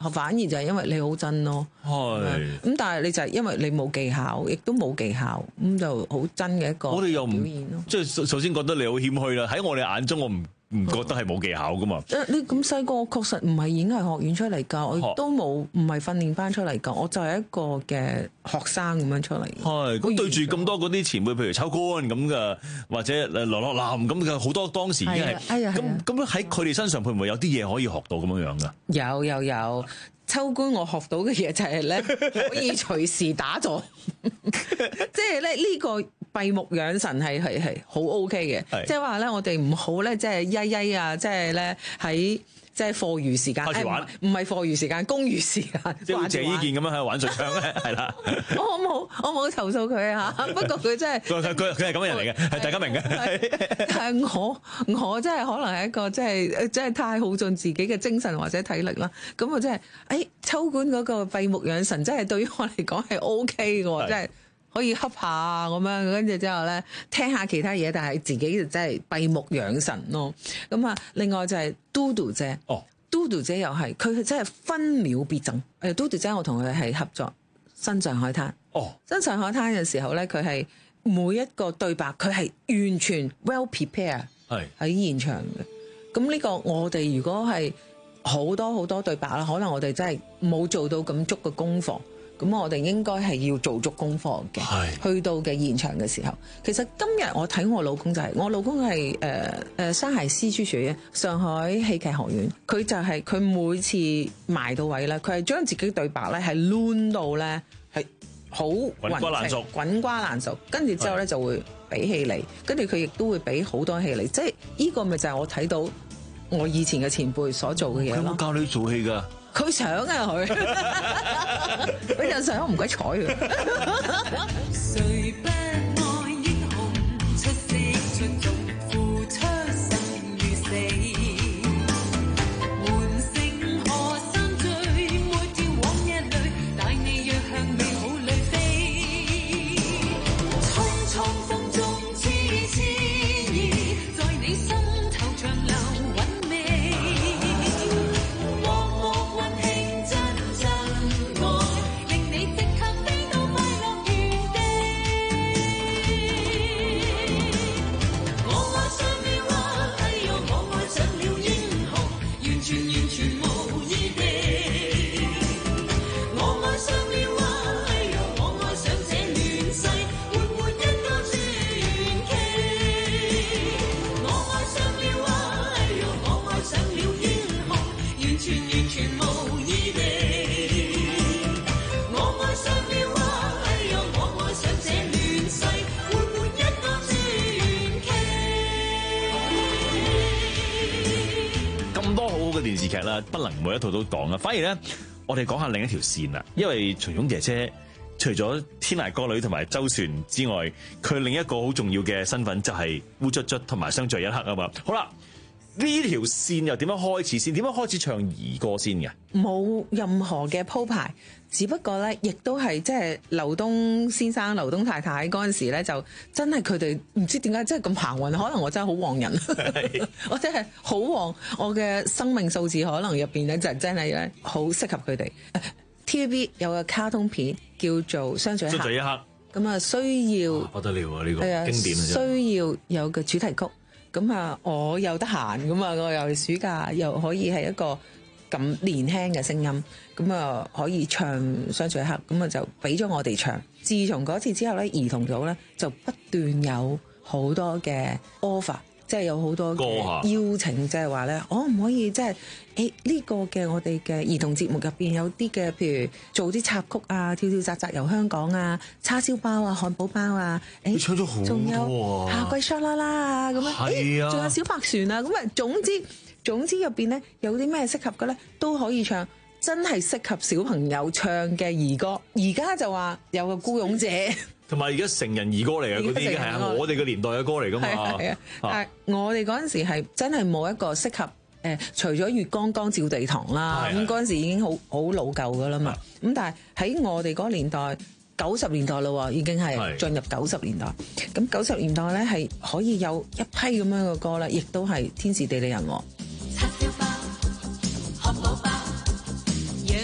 反而就係因為你好真咯。 係。 咁但係你就係因為你冇技巧，亦都冇技巧，咁就好真嘅一個表現咯。 我哋又唔即係首先覺得你好謙虛啦。喺我哋眼中，我唔唔覺得係冇技巧噶嘛。 你咁細個，我確實唔係演藝學院出嚟㗎，我亦都冇唔係訓練班出嚟㗎，我就係一個嘅學生咁樣出嚟。 係咁對住咁多嗰啲前輩，譬如秋官咁嘅，或者羅樂林咁嘅，好多當時已經係咁咁喺佢哋身上，會唔會有啲嘢可以學到咁樣樣㗎？ 有有有。秋官我學到嘅嘢就係咧，可以隨時打坐，即係咧呢個閉目養神係係係好 OK 嘅，即係話咧我哋唔好咧即係曳曳啊，即係咧喺即係課餘時間，唔係課餘時間，公餘時間， 即係好似謝依健咁樣喺度玩水槍咧，係啦。 我冇我冇投訴佢啊，不過佢真係佢佢佢係咁嘅人嚟嘅，係大家明嘅。 但係我我真係可能係一個即係即係太耗盡自己嘅精神或者體力啦。咁我真係誒秋官嗰個閉目養神，真係對於我嚟講係 OK 嘅，真係。可以恰下咁樣，跟住之後咧聽下其他嘢，但係自己就真係閉目養神咯。咁啊，另外就係嘟嘟姐，哦，嘟嘟姐又係佢真係分秒必爭。誒，嘟嘟姐我同佢係合作《新上海灘》。哦，《新上海灘》嘅時候咧，佢係每一個對白，佢係完全 well prepare，係喺現場嘅。咁呢個我哋如果係好多好多對白啦，可能我哋真係冇做到咁足嘅功課。咁我哋應該係要做足功課嘅，去到嘅現場嘅時候，其實今日我睇我老公就係、是，我老公係誒誒山海戲劇學院上海戲劇學院，佢就係、是、佢每次埋到位咧，佢係將自己對白咧係攣到咧係好滾瓜爛熟， 滾瓜爛熟，跟住之後咧就會俾戲你，跟住佢亦都會俾好多戲你，即係呢個咪就係我睇到我以前嘅前輩所做嘅嘢咯。 佢有冇教你做戲㗎？ 佢想啊佢，佢就想唔鬼睬佢。 電視劇啦，不能每一套都講啦。反而咧，我哋講下另一條線啦。因為徐勇姐姐除咗天涯歌女同埋周旋之外，佢另一個好重要嘅身份就係烏卒卒同埋相聚一刻啊嘛。好啦，呢條線又點樣開始先？點樣開始唱兒歌先嘅？ 冇任何嘅鋪排，只不過咧，亦都係即係劉東先生、劉東太太嗰陣時咧，就真係佢哋唔知點解真係咁行運，可能我真係好旺人，我真係好旺，我嘅生命數字可能入邊咧就真係咧好適合佢哋。T V B 有個卡通片叫做《相聚一刻》， 相聚一刻咁啊需要不得了啊！呢、呢個啊經典啊， 需要有個主題曲。咁啊，我又得閒咁啊，我又暑假又可以係一個咁年輕嘅聲音，咁啊可以唱相聚一刻，咁啊就俾咗我哋唱。自從嗰次之後咧，兒童組咧就不斷有好多嘅 offer， 即係有好多嘅邀請，即係話咧，可唔可以即係誒呢個嘅我哋嘅兒童節目入邊有啲嘅，譬如做啲插曲啊，跳跳扎扎遊香港啊，叉燒包啊，漢堡包啊， 誒，唱咗好多啊， 仲有夏季沙啦啦啊，咁樣，誒，仲有小白船啊，咁啊，總之總之入邊咧有啲咩適合嘅咧都可以唱，真係適合小朋友唱嘅兒歌。而家就話有個孤勇者。 同埋而家成人兒歌嚟嘅嗰啲，係啊，我哋嘅年代嘅歌嚟噶嘛。 係啊，但係我哋嗰陣時係真係冇一個適合誒、呃，除咗月光光照地堂啦，咁嗰陣時已經好好老舊噶啦嘛。咁但係喺我哋嗰年代，九十年代咯，已經係進入九十年代。咁九十年代咧係可以有一批咁樣嘅歌咧，亦都係天時地利人和。叉燒包、漢堡包、洋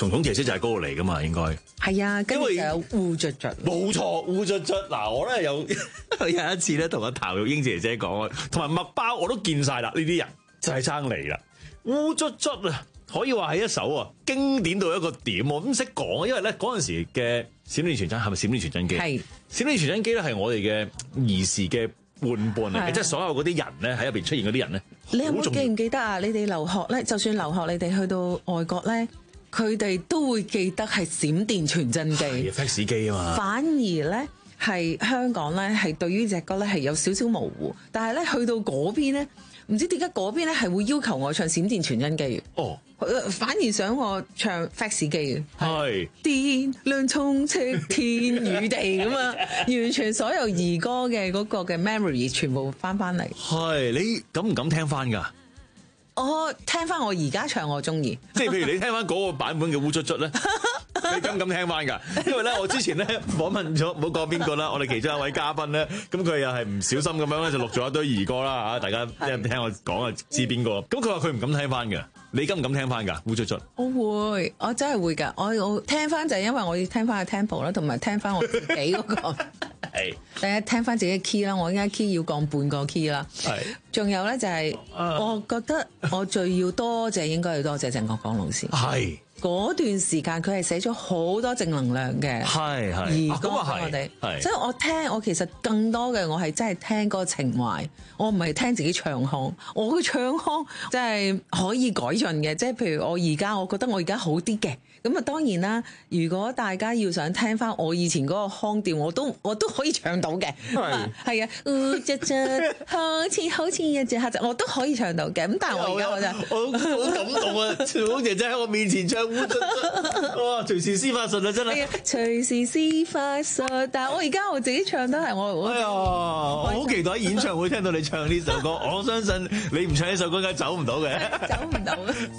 蟲蟲姐姐就係嗰度嚟噶嘛，應該係啊，跟住就有烏卒卒， 冇錯，烏卒卒。嗱，我咧有有一次咧同阿譚玉英姐姐講，同埋麥包我都見晒啦，呢啲人就係爭嚟啦。烏卒卒啊，可以話係一首啊經典到一個點，我唔識講，因為咧嗰陣時嘅閃電傳真係咪閃電傳真機？係閃電傳真機咧係我哋嘅兒時嘅伴伴嚟嘅，即係所有嗰啲人咧喺入邊出現嗰啲人咧。 你有冇記唔記得啊？你哋留學咧，就算留學，你哋去到外國咧，佢哋都會記得係閃電傳真機、 fax 機啊嘛。反而咧係香港咧係對於隻歌咧係有少少模糊，但係咧去到嗰邊咧，唔知點解嗰邊咧係會要求我唱閃電傳真機。哦，反而想我唱 fax 機嘅。係電量充斥天與地咁啊！完全所有兒歌嘅嗰個嘅 memory 全部翻翻嚟。 係，你敢唔敢聽翻㗎？ 我聽翻我而家唱我中意， 即係譬如你聽翻嗰個版本嘅烏卒卒咧，你敢唔敢聽翻㗎？因為咧我之前咧訪問咗唔好講邊個啦，我哋其中一位嘉賓咧，咁佢又係唔小心咁樣咧就錄咗一堆兒歌啦嚇，大家即係聽我講啊知邊個？咁佢話佢唔敢聽翻嘅，你敢唔敢聽翻㗎？烏卒卒？ 我會，我真係會㗎，我我聽翻就係因為我要聽翻個 tempo 啦，同埋聽翻我自己嗰個係，第一聽翻自己嘅 key 啦，我而家 key 要降半個 key 啦，係，仲有咧就係我覺得。我最要多謝應該要多謝鄭國江老師，係嗰段時間佢係寫咗好多正能量嘅，係係兒歌俾我哋，所以我聽我其實更多嘅我係真係聽嗰個情懷，我唔係聽自己唱腔，我嘅唱腔真係可以改進嘅，即係譬如我而家我覺得我而家好啲嘅。咁啊，當然啦！如果大家要想聽翻我以前嗰個腔調，我都我都可以唱到嘅。係係啊，烏卒卒好似好似一隻黑仔，我都可以唱到嘅。咁但係我而家我就我好感動啊！小紅姐姐喺我面前唱烏卒卒，哇！隨時施法術啊，真係隨時施法術。但係我而家我自己唱都係我。 哎呀，我好期待喺演唱會聽到你唱呢首歌。我相信你唔唱呢首歌，梗係走唔到嘅。 走唔到。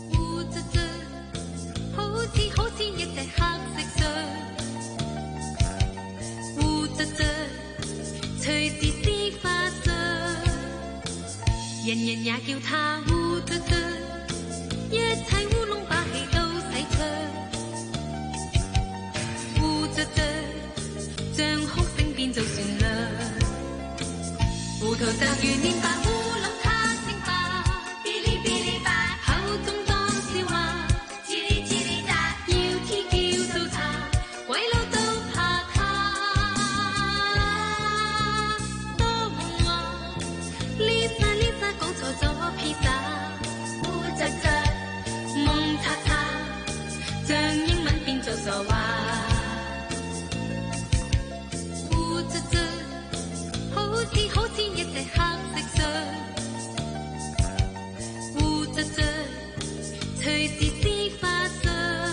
好似好似一隻黑色相，烏卒卒，隨時施法術，人人也叫他烏卒卒，一切烏龍把戲都使出，烏卒卒，將哭聲變做旋律，糊塗就如面白烏龍他清白，嗶哩嗶哩吧，口中當笑話。傻話，烏卒卒，好似好似一隻黑色相，烏卒卒，隨時施法術，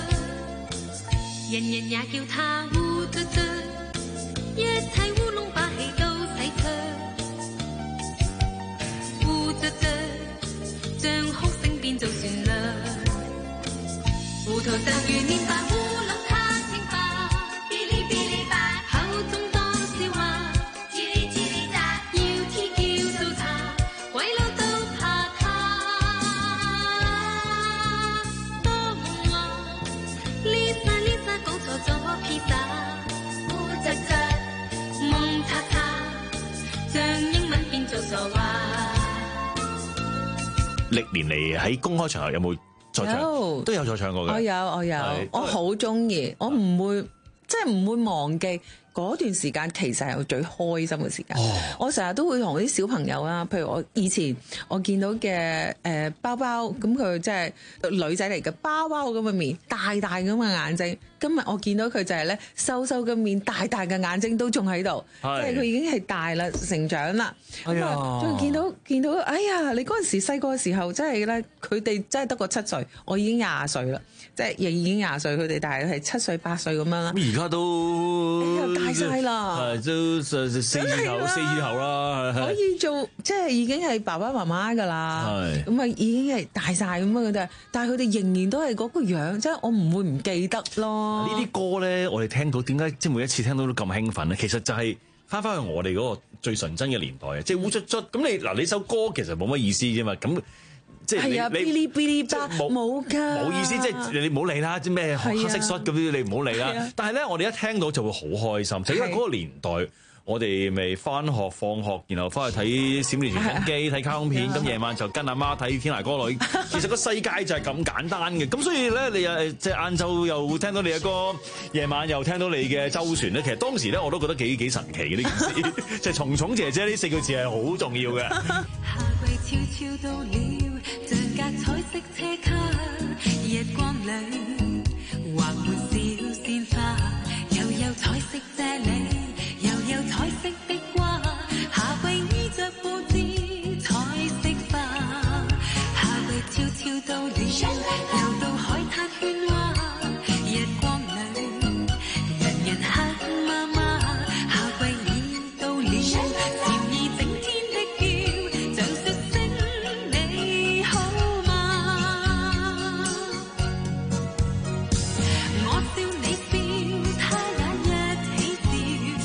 人人也叫他烏卒卒，一切烏龍把戲都使出，烏卒卒，將哭聲變做旋律，糊塗就如面白烏。 歷年嚟喺公開場合有冇再唱？有都有再唱過嘅。 我有我有，我好中意，我唔會即係唔會忘記嗰段時間，其實係我最開心嘅時間。哦、我成日都會同啲小朋友啊，譬如我以前我見到嘅誒包包，咁佢即係女仔嚟嘅包包咁嘅面，大大咁嘅眼睛。今日我見到佢就係咧瘦瘦嘅面，大大嘅眼睛都仲喺度，即係佢已經係大啦，成長啦。咁啊，仲見到見到，哎呀！你嗰陣時細個嘅時候，真係咧，佢哋真係得個七歲，我已經廿歲啦，即係亦已經廿歲，佢哋大概係七歲八歲咁樣啦。 咁而家都大晒啦， 係都四字頭四字頭啦， 可以做即係已經係爸爸媽媽噶啦。係咁啊，已經係大晒咁樣佢哋，但係佢哋仍然都係嗰個樣，即係我唔會唔記得咯。 呢啲歌咧，我哋聽到點解即係每一次聽到都咁興奮咧？其實就係翻返去我哋嗰個最純真嘅年代啊！即係烏卒卒咁，你嗱你首歌其實冇乜意思啫嘛。咁即係你係啊，嗶哩嗶哩吧冇㗎， 冇意思，即係你唔好理啦，啲咩黑色恤咁啲你唔好理啦。但係咧，我哋一聽到就會好開心，就因為嗰個年代。我哋咪翻學放學，然後翻去睇閃電傳真機、睇卡通片，咁夜晚就跟阿媽睇《天涯歌女》。其實個世界就係咁簡單嘅，咁所以咧，你誒即係晏晝又聽到你嘅歌，夜晚又聽到你嘅周旋咧。其實當時咧我都覺得幾幾神奇嘅呢件事，就係蟲蟲姐姐呢四個字係好重要嘅。 夏季悄悄到了，像架彩色車卡，日光裏畫滿小鮮花，又有彩色啫喱。又有彩色的花，夏季衣着布置彩色花。夏季悄悄到了，又到海灘喧嘩，日光裏人人黑麻麻。夏季已到了，禪意整天的叫，像說聲你好嗎？我笑你笑，他也一起笑。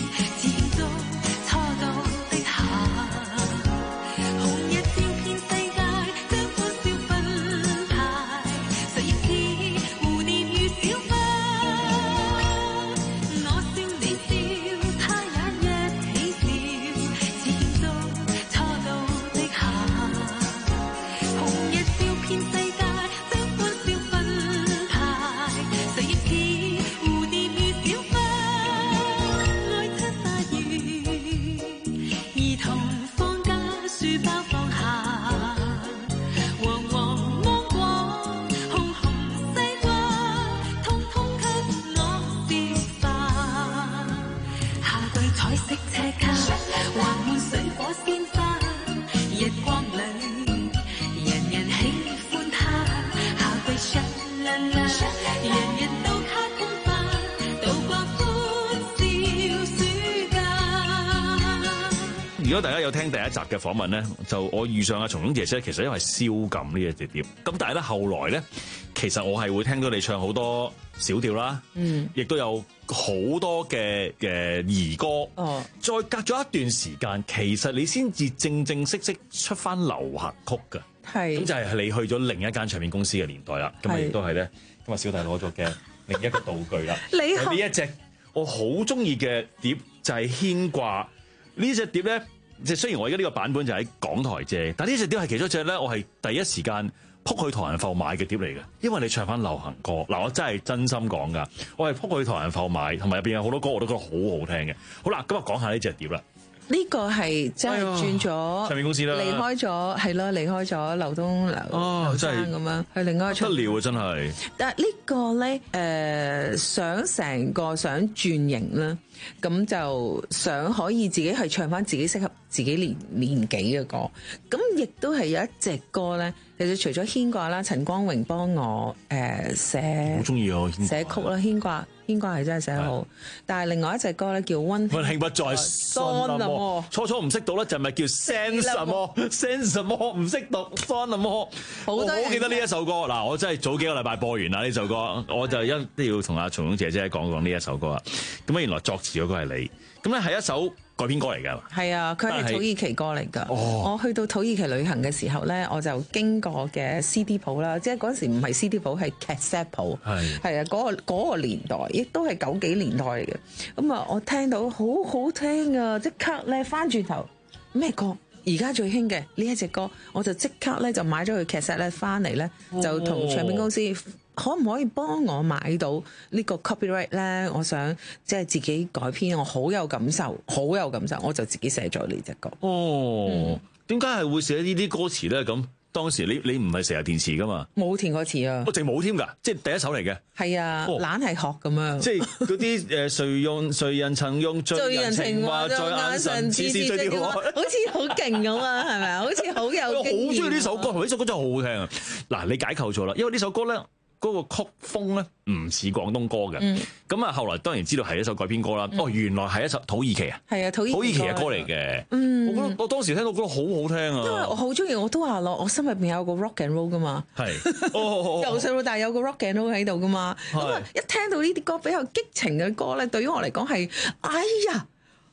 如果大家有聽第一集嘅訪問咧，就我遇上阿蟲蟲姐姐，其實因為蕭錦呢一隻碟，咁但係咧後來咧，其實我係會聽到你唱好多小調啦，嗯，亦都有好多嘅嘅兒歌，哦，再隔咗一段時間，其實你先至正正式式出翻流行曲㗎，係，咁就係你去咗另一間唱片公司嘅年代啦，咁亦都係咧，今日小弟攞咗嘅另一個道具啦，呢一隻我好中意嘅碟就係牽掛。呢隻碟咧，即係雖然我而家呢個版本就喺港台啫，但係呢隻碟係其中一隻咧，我係第一時間撲去唐人埠買嘅碟嚟嘅，因為你唱翻流行歌，嗱我真係真心講㗎，我係撲去唐人埠買，同埋入邊有好多歌我都覺得好好聽嘅。好啦，咁啊講下呢隻碟啦。呢個係真係轉咗唱片公司啦，離開咗係咯，離開咗劉東劉劉生咁樣，去另外一個出料啊！真係。但係呢個咧，誒想成個想轉型啦，咁就想可以自己係唱翻自己適合自己年年紀嘅歌，咁亦都係有一隻歌咧。其實除咗牽掛啦，陳光榮幫我誒寫，好中意我寫曲啦，牽掛牽掛係真係寫得好。但係另外一隻歌咧叫溫溫馨不再信什麼，初初唔識讀咧就咪叫 send 什麼 send 什麼唔識讀 son 什麼，好多好記得呢一首歌。嗱，我真係早幾個禮拜播完啦呢首歌，我就一定要同阿蟲蟲姐姐講講呢一首歌啊。咁啊，原來作詞嗰個係你，咁咧係一首改編歌嚟㗎，係啊，佢係土耳其歌嚟㗎。我去到土耳其旅行嘅時候咧，我就經過嘅 C D 鋪啦，即係嗰陣時唔係 C D 鋪，係 cassette 鋪，係係啊，嗰個嗰個年代，亦都係九幾年代嚟嘅。咁啊，我聽到好好聽啊，即刻咧翻轉頭咩歌？而家最興嘅呢一隻歌，我就即刻咧就買咗佢 cassette 咧翻嚟咧，就同唱片公司。可唔可以幫我買到呢個 copyright 咧？我想即係自己改編，我好有感受，好有感受，我就自己寫咗呢隻歌。哦，點解係會寫呢啲歌詞咧？咁當時你你唔係成日填詞噶嘛？冇填過詞啊！我淨冇添㗎，即係第一首嚟嘅。係啊，懶係學咁樣。即係嗰啲誒，誰用誰人曾用最人情話在眼神，似是最調，好似好勁咁啊！係咪啊？好似好有經驗。我好中意呢首歌，同呢首歌真係好好聽啊！嗱，你解構咗啦，因為呢首歌咧。嗰個曲風咧唔似廣東歌嘅，咁啊、嗯、後來當然知道係一首改編歌啦。嗯、哦，原來係一首土耳其啊，係啊，土耳其土耳其嘅歌嚟嘅。嗯，我覺得我當時聽到覺得好好聽啊，因為我好中意，我都話咯，我心入邊有個 rock and roll 噶嘛，係，由細到大有個 rock and roll 喺度噶嘛。咁啊，一聽到呢啲歌比較激情嘅歌咧，對於我嚟講係，哎呀〜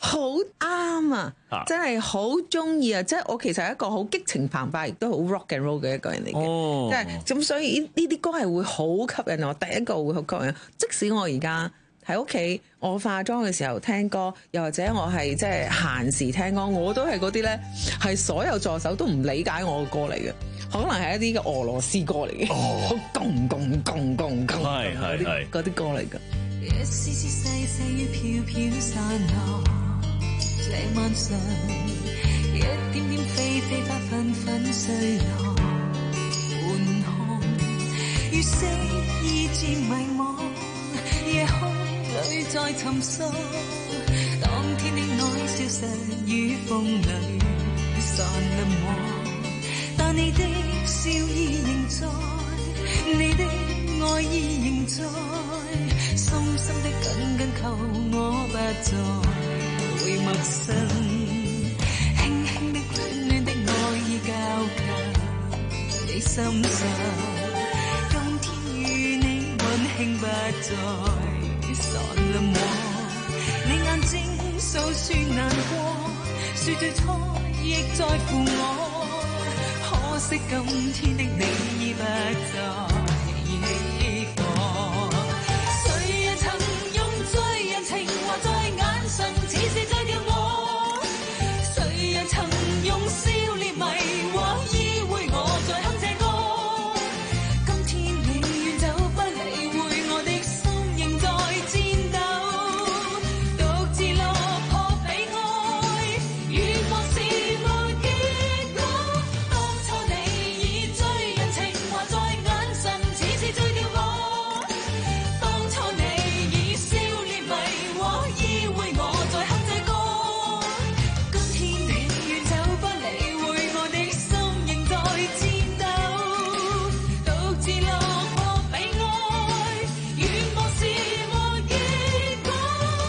好啱啊！ 啊真係好中意啊！即係我其實係一個好激情澎湃，亦都好 rock and roll 嘅一個人嚟嘅。 哦， 即係咁，所以呢呢啲歌係會好吸引我。第一個會好吸引，即使我而家喺屋企，我化妝嘅時候聽歌，又或者我係即係閒時聽歌，我都係嗰啲咧，係所有助手都唔理解我嘅歌嚟嘅，可能係一啲嘅俄羅斯歌嚟嘅，好共共共共共係係係嗰啲歌嚟嘅。 一絲絲細細雨飄飄散落，這晚上一點點飛飛花紛紛碎落，半空月色已漸迷惘，夜空裏在尋索，當天的愛消失於風裏散了我，但你的笑意仍在，你的愛意仍在，深深的緊緊扣我，不再會陌生，輕輕的暖暖的愛意交給你心上，今天與你溫馨不再散了我，你眼睛訴說難過，說最初亦在乎我，可惜今天的你已不再起火，誰人曾用醉人情話在眼神，似是醉掉我，誰人曾用笑臉迷惑意會我在哼這歌，今天你遠走不理會，我的心仍在戰鬥，獨自落魄被愛，願望是沒結果，當初你已醉人情話在眼神，似是醉掉我，當初你已笑臉迷惑意會我在哼這歌，今天你遠走不理會，我的心仍在戰鬥，獨自落魄被愛，願望是沒結果。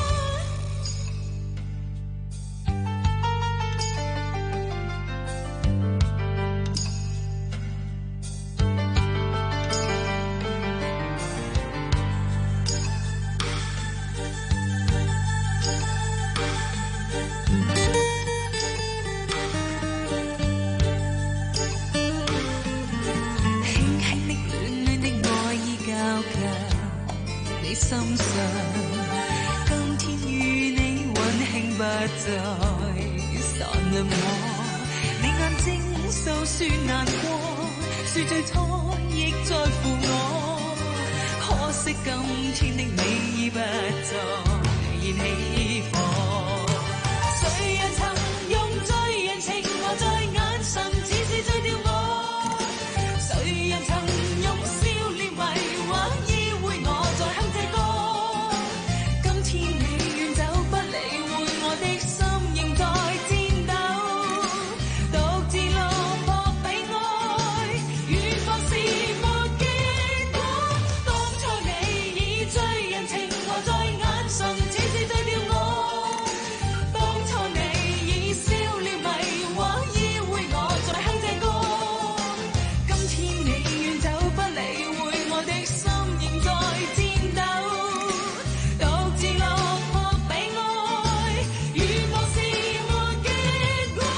輕輕的暖暖的愛意交給你心上，今天與你溫馨不再散了我，你眼睛訴說難過，說最初亦在乎我，可惜今天的你已不再燃起火，誰人曾用醉人情話在眼神，似是醉掉我，誰人曾用笑臉迷惑意會我在哼這歌，今天你遠走不理會，我的心仍在戰鬥，獨自落魄被愛，願望是沒結果，當初你已醉人情話在眼神，似是醉掉我，當初你已笑臉迷惑意會我在哼這歌，今天你遠走不理會，我的心仍在戰鬥，獨自落魄被愛，願望是沒結果。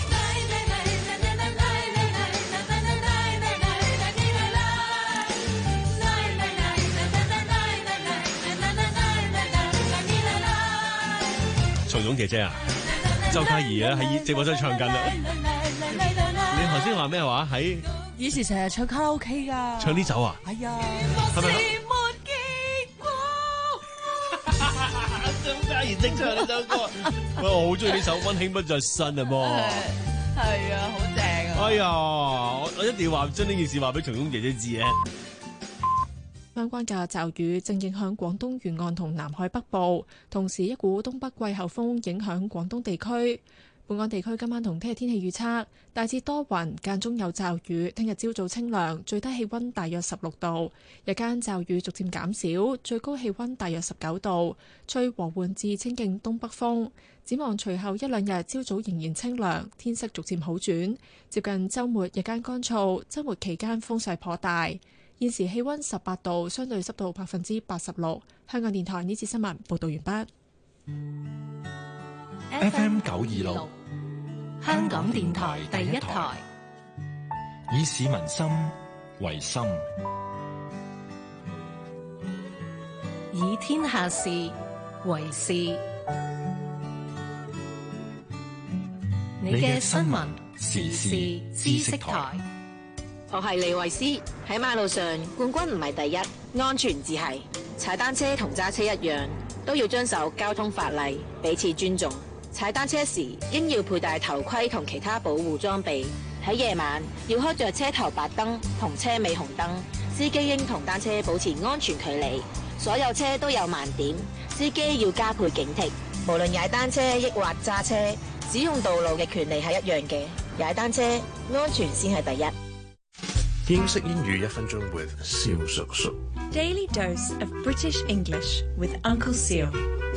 曹總姐姐啊，周嘉怡啊喺直播室唱緊啦。你頭先話咩話？喺以前成日唱卡拉 OK 噶， 唱呢首啊？ 係啊， 係咪啊？周嘉怡識唱呢首歌，喂，我好中意呢首《溫馨不再新》啊噃。 係啊，好正啊！ 哎呀，我我一定要話將呢件事話俾曹總姐姐知咧。 相關嘅驟雨正影響廣東沿岸同南海北部，同時一股東北季候風影響廣東地區。本港地區今晚同聽日天氣預測大致多雲，間中有驟雨。聽日朝早清涼，最低氣溫大約十六度，日間驟雨逐漸減少，最高氣溫大約十九度，吹和緩至清勁東北風。展望隨後一兩日朝早仍然清涼，天色逐漸好轉，接近週末日間乾燥，週末期間風勢頗大。現時氣溫十八度，相對濕度百分之八十六。香港電台呢次新聞報道完畢。 F M 九二六， 香港電台第一台， 以市民心為心， 以天下事為事。你嘅新聞時事知識台。 我係李慧詩。喺馬路上，冠軍唔係第一，安全至係。踩單車同揸車一樣，都要遵守交通法例，彼此尊重。踩單車時應要佩戴頭盔同其他保護裝備。喺夜晚要開着車頭白燈同車尾紅燈。司機應同單車保持安全距離。所有車都有盲點，司機要加倍警惕。無論踩單車抑或揸車，使用道路嘅權利係一樣嘅。踩單車安全先係第一。 英式英語一分鐘 with 蕭叔叔。 Daily dose of British English with Uncle Seal。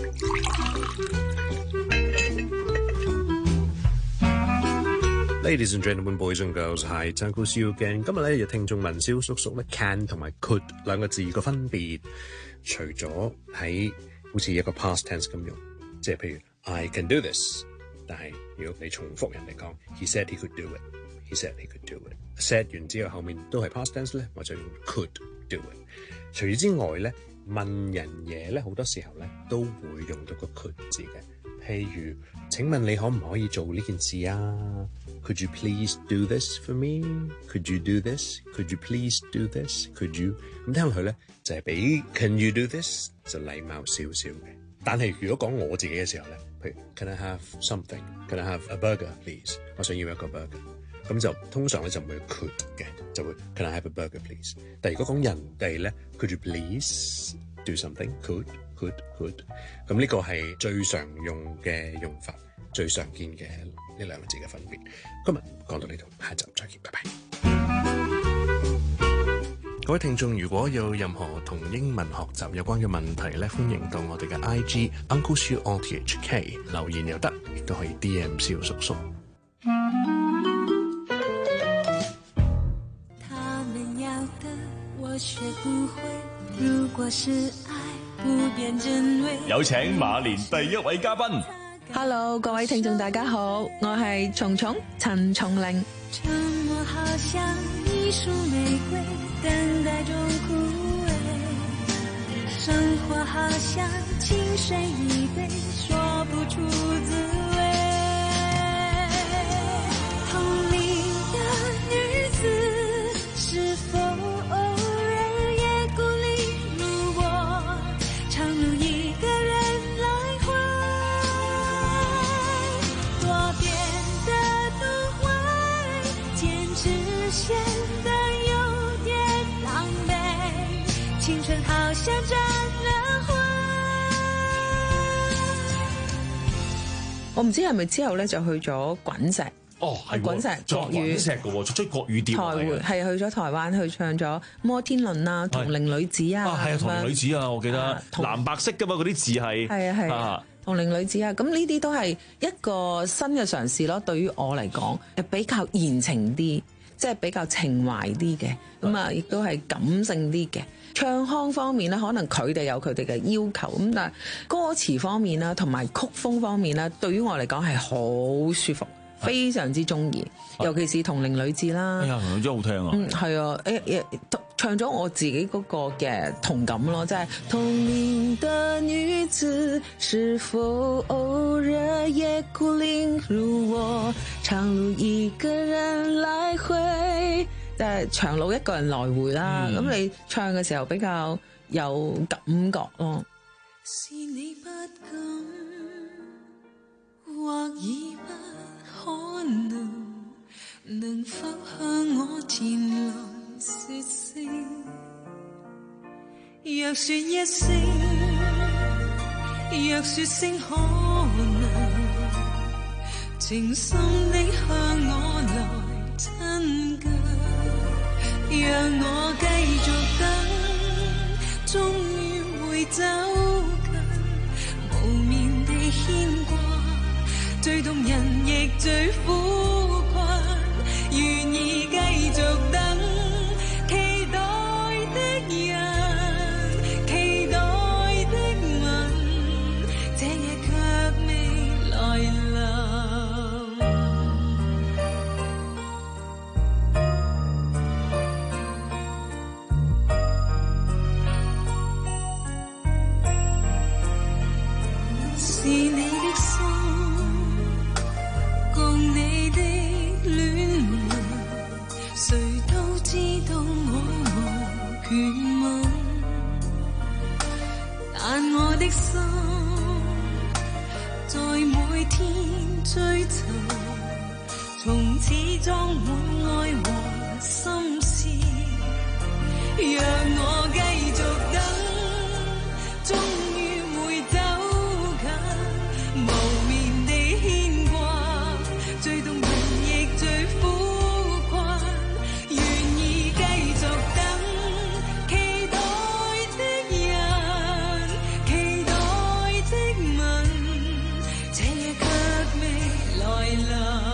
Ladies and gentlemen, boys and girls, hi, it's Uncle Seal again。今日咧有聽眾問蕭叔叔咧 can 同埋 could 兩個字個分別，除咗喺好似一個 past tense 咁用，即係譬如 I can do this， 但係如果你重複人哋講 he said he could do it，he said he could do it，said 完之後後面都係 past tense 咧，我就用 could do it。除此之外咧，問人嘢咧好多時候咧都會用到個 could 字嘅，譬如請問你可唔可以做呢件事啊？ Could you please do this for me? Could you do this? Could you please do this? Could you？ 咁聽落去咧就係比 Can you do this 就禮貌少少嘅。但係如果講我自己嘅時候咧，譬如 Can I have something? Can I have a burger, please？ 我想要一個 burger。咁就通常咧就唔會 could 嘅，就會 Can I have a burger, please？ 但係如果講人哋咧 Could you please do something? Could, could, could。咁呢個係最常用嘅用法，最常見嘅呢兩個字嘅分別。今日講到呢度，下集再見，拜拜。各位聽眾，如果有任何同英文學習有關嘅問題咧，歡迎到我哋嘅 I G Uncle Siu R T H K 留言又得，亦都可以 D M 蕭叔叔。 他們要的我學不會，如果是愛不變真偽。 有請馬年第一位嘉賓。 Hello， 各位聽眾大家好，我係蟲蟲陳松伶。 沉默好像一束玫瑰，等待中枯萎。生活好像清水一杯，說不出滋味。同齡的女子是否偶爾也孤零如我，常如一個人來回。多變的都會，堅持顯得有點狼狽。青春好像轉了會。 我唔知係咪之後咧就去咗滾石。 哦，係滾石國語滾石嘅喎，出咗國語碟台會係去咗台灣去唱咗《摩天輪》啊，《同齡女子》啊， 啊係啊，《同齡女子》啊，我記得藍白色㗎嘛，嗰啲字係係啊係啊，《同齡女子》啊，咁呢啲都係一個新嘅嘗試咯。對於我嚟講，比較言情啲，即係比較情懷啲嘅，咁啊，亦都係感性啲嘅。唱腔方面咧，可能佢哋有佢哋嘅要求，咁但係歌詞方面啦，同埋曲風方面咧，對於我嚟講係好舒服。非常之中意，尤其是同齡女子啦。 哎呀，同齡女子好聽啊！ 嗯，係啊，誒誒，唱咗我自己嗰個嘅同感咯，即係同齡的女子是否偶爾也孤零如我，長路一個人來回，即係長路一個人來回啦。咁、嗯、你唱嘅時候比較有感覺咯。 是你不敢，或已不可能，能否向我前來說聲？若說一聲，若說聲可能，情深的向我來親近，讓我繼續等，終於會走近，無眠地牽掛。最動人亦最苦困，願意繼續等，期待的人，期待的吻，這夜卻未來。 但我的心在每天追尋，從此裝滿愛和心事，讓我繼續等，終於會走近，無眠地牽掛，最動人亦最苦困，願意繼續等，期待的人，期待的吻，這夜卻未來臨。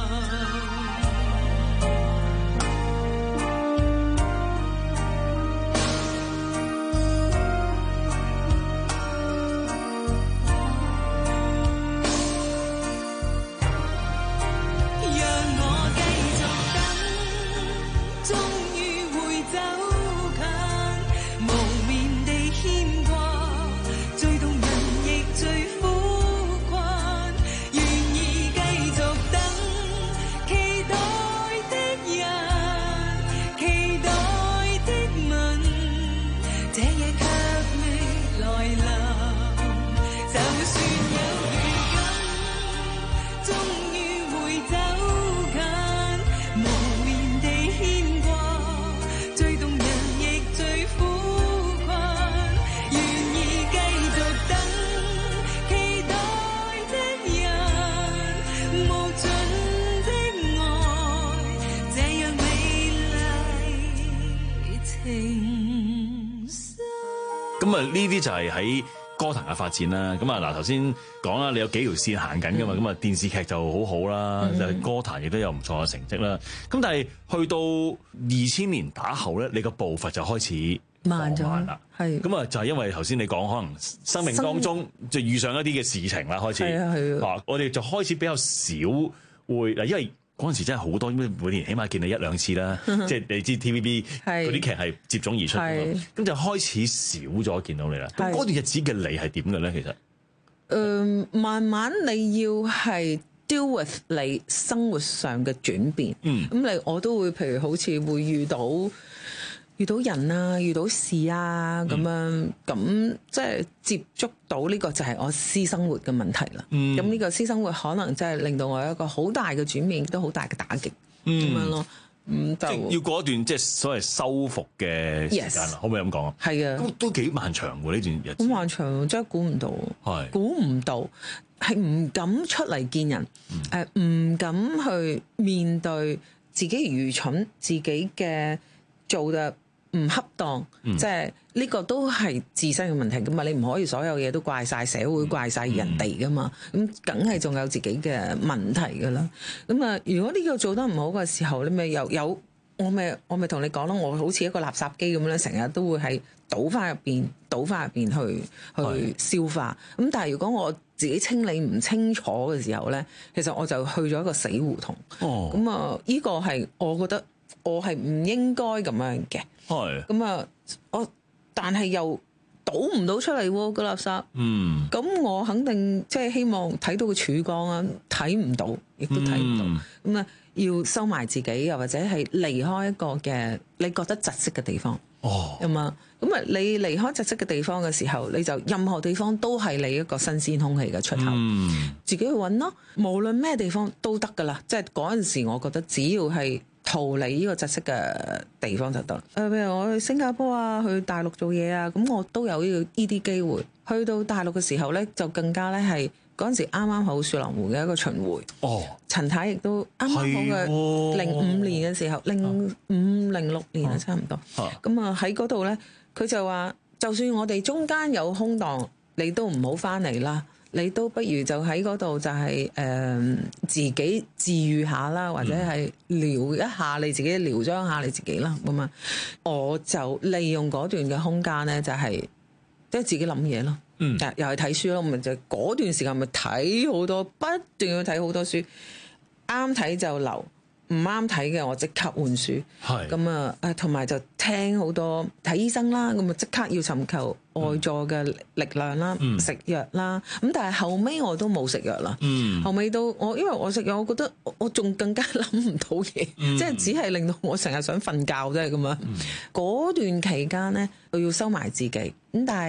咁啊，呢啲就係喺歌壇嘅發展啦。咁啊，嗱頭先講啦，你有幾條線行緊噶嘛？咁啊、嗯，電視劇就好好啦，就係、嗯、歌壇亦都有唔錯嘅成績啦。咁但係去到二千年打後咧，你個步伐就開始慢咗啦。係咁啊，就係因為頭先你講，可能生命當中就遇上一啲嘅事情啦，開始係啊係啊，我哋就開始比較少會嗱，因為嗰陣時真係好多，每年起碼見你一兩次啦。即係你知 T V B 嗰啲劇係接踵而出嘅嘛，咁就開始少咗見到你啦。咁嗰段日子嘅你係點嘅咧？其實，誒、 呃，慢慢你要係 deal with 你生活上嘅轉變。嗯，咁你我都會譬如好似會遇到遇到人啊，遇到事啊咁樣，咁即係接觸到呢個就係我私生活嘅問題啦。嗯，咁呢個私生活可能真係令到我有一個好大嘅轉變，亦都好大嘅打擊咁、嗯、樣咯。嗯，就即係要過一段即係所謂修復嘅時間啦， yes, 可唔可以咁講啊？係啊，都都幾漫長喎呢段日子。好漫長，真係估唔到，係估唔到，係唔敢出嚟見人，誒、嗯，唔、呃、敢去面對自己愚蠢，自己嘅做嘅唔恰當，嗯、即係呢個都係自身嘅問題噶嘛。你唔可以所有嘢都怪晒社會，怪晒人哋噶嘛。咁梗係仲有自己嘅問題噶啦。咁啊，如果呢個做得唔好嘅時候，你咪又有我咪我咪同你講咯。我好似一個垃圾機咁樣，成日都會係倒翻入邊，倒翻入邊去去消化。咁但係如果我自己清理唔清楚嘅時候咧，其實我就去咗一個死胡同。哦，咁啊，呢個係我覺得我係唔應該咁樣嘅。係咁啊！我但係又倒唔到出嚟喎個垃圾。嗯，咁我肯定即係希望睇到個曙光啊！睇唔到，亦都睇唔到。咁啊、嗯，要收埋自己，又或者係離開一個嘅你覺得窒息嘅地方。哦，咁啊，咁啊，你離開窒息嘅地方嘅時候，你就任何地方都係你一個新鮮空氣嘅出口。嗯，自己去揾咯，無論咩地方都得噶啦。即係嗰陣時，我覺得只要係逃離呢個窒息嘅地方就得。誒、呃，譬如我去新加坡啊，去大陸做嘢啊，咁我都有呢個呢啲機會。去到大陸嘅時候咧，就更加咧係嗰陣時啱啱好雪狼湖嘅一個巡迴。哦，陳太亦都啱啱好嘅零五年嘅時候，零五零六年啊，差唔多。咁啊喺嗰度咧，佢就話：就算我哋中間有空檔，你都唔好翻嚟啦。你都不如就喺嗰度就係、是、誒、呃、自己治愈下啦，或者係療一下你自己，療傷下你自己啦。咁啊，我就利用嗰段嘅空間咧，就係即係自己諗嘢咯。嗯，又係睇書咯。咪就嗰段時間咪睇好多，不斷要睇好多書。啱睇就留，唔啱睇嘅我即刻換書。係咁啊，誒同埋就聽好多睇醫生啦。咁啊即刻要尋求外助嘅力量啦，嗯、食藥啦。咁但係後尾我都冇食藥啦。嗯、後尾都我因為我食藥，我覺得我仲更加諗唔到嘢，嗯、即係只係令到我成日想瞓覺啫咁樣。嗰、嗯、段期間咧，我要收埋自己。咁但係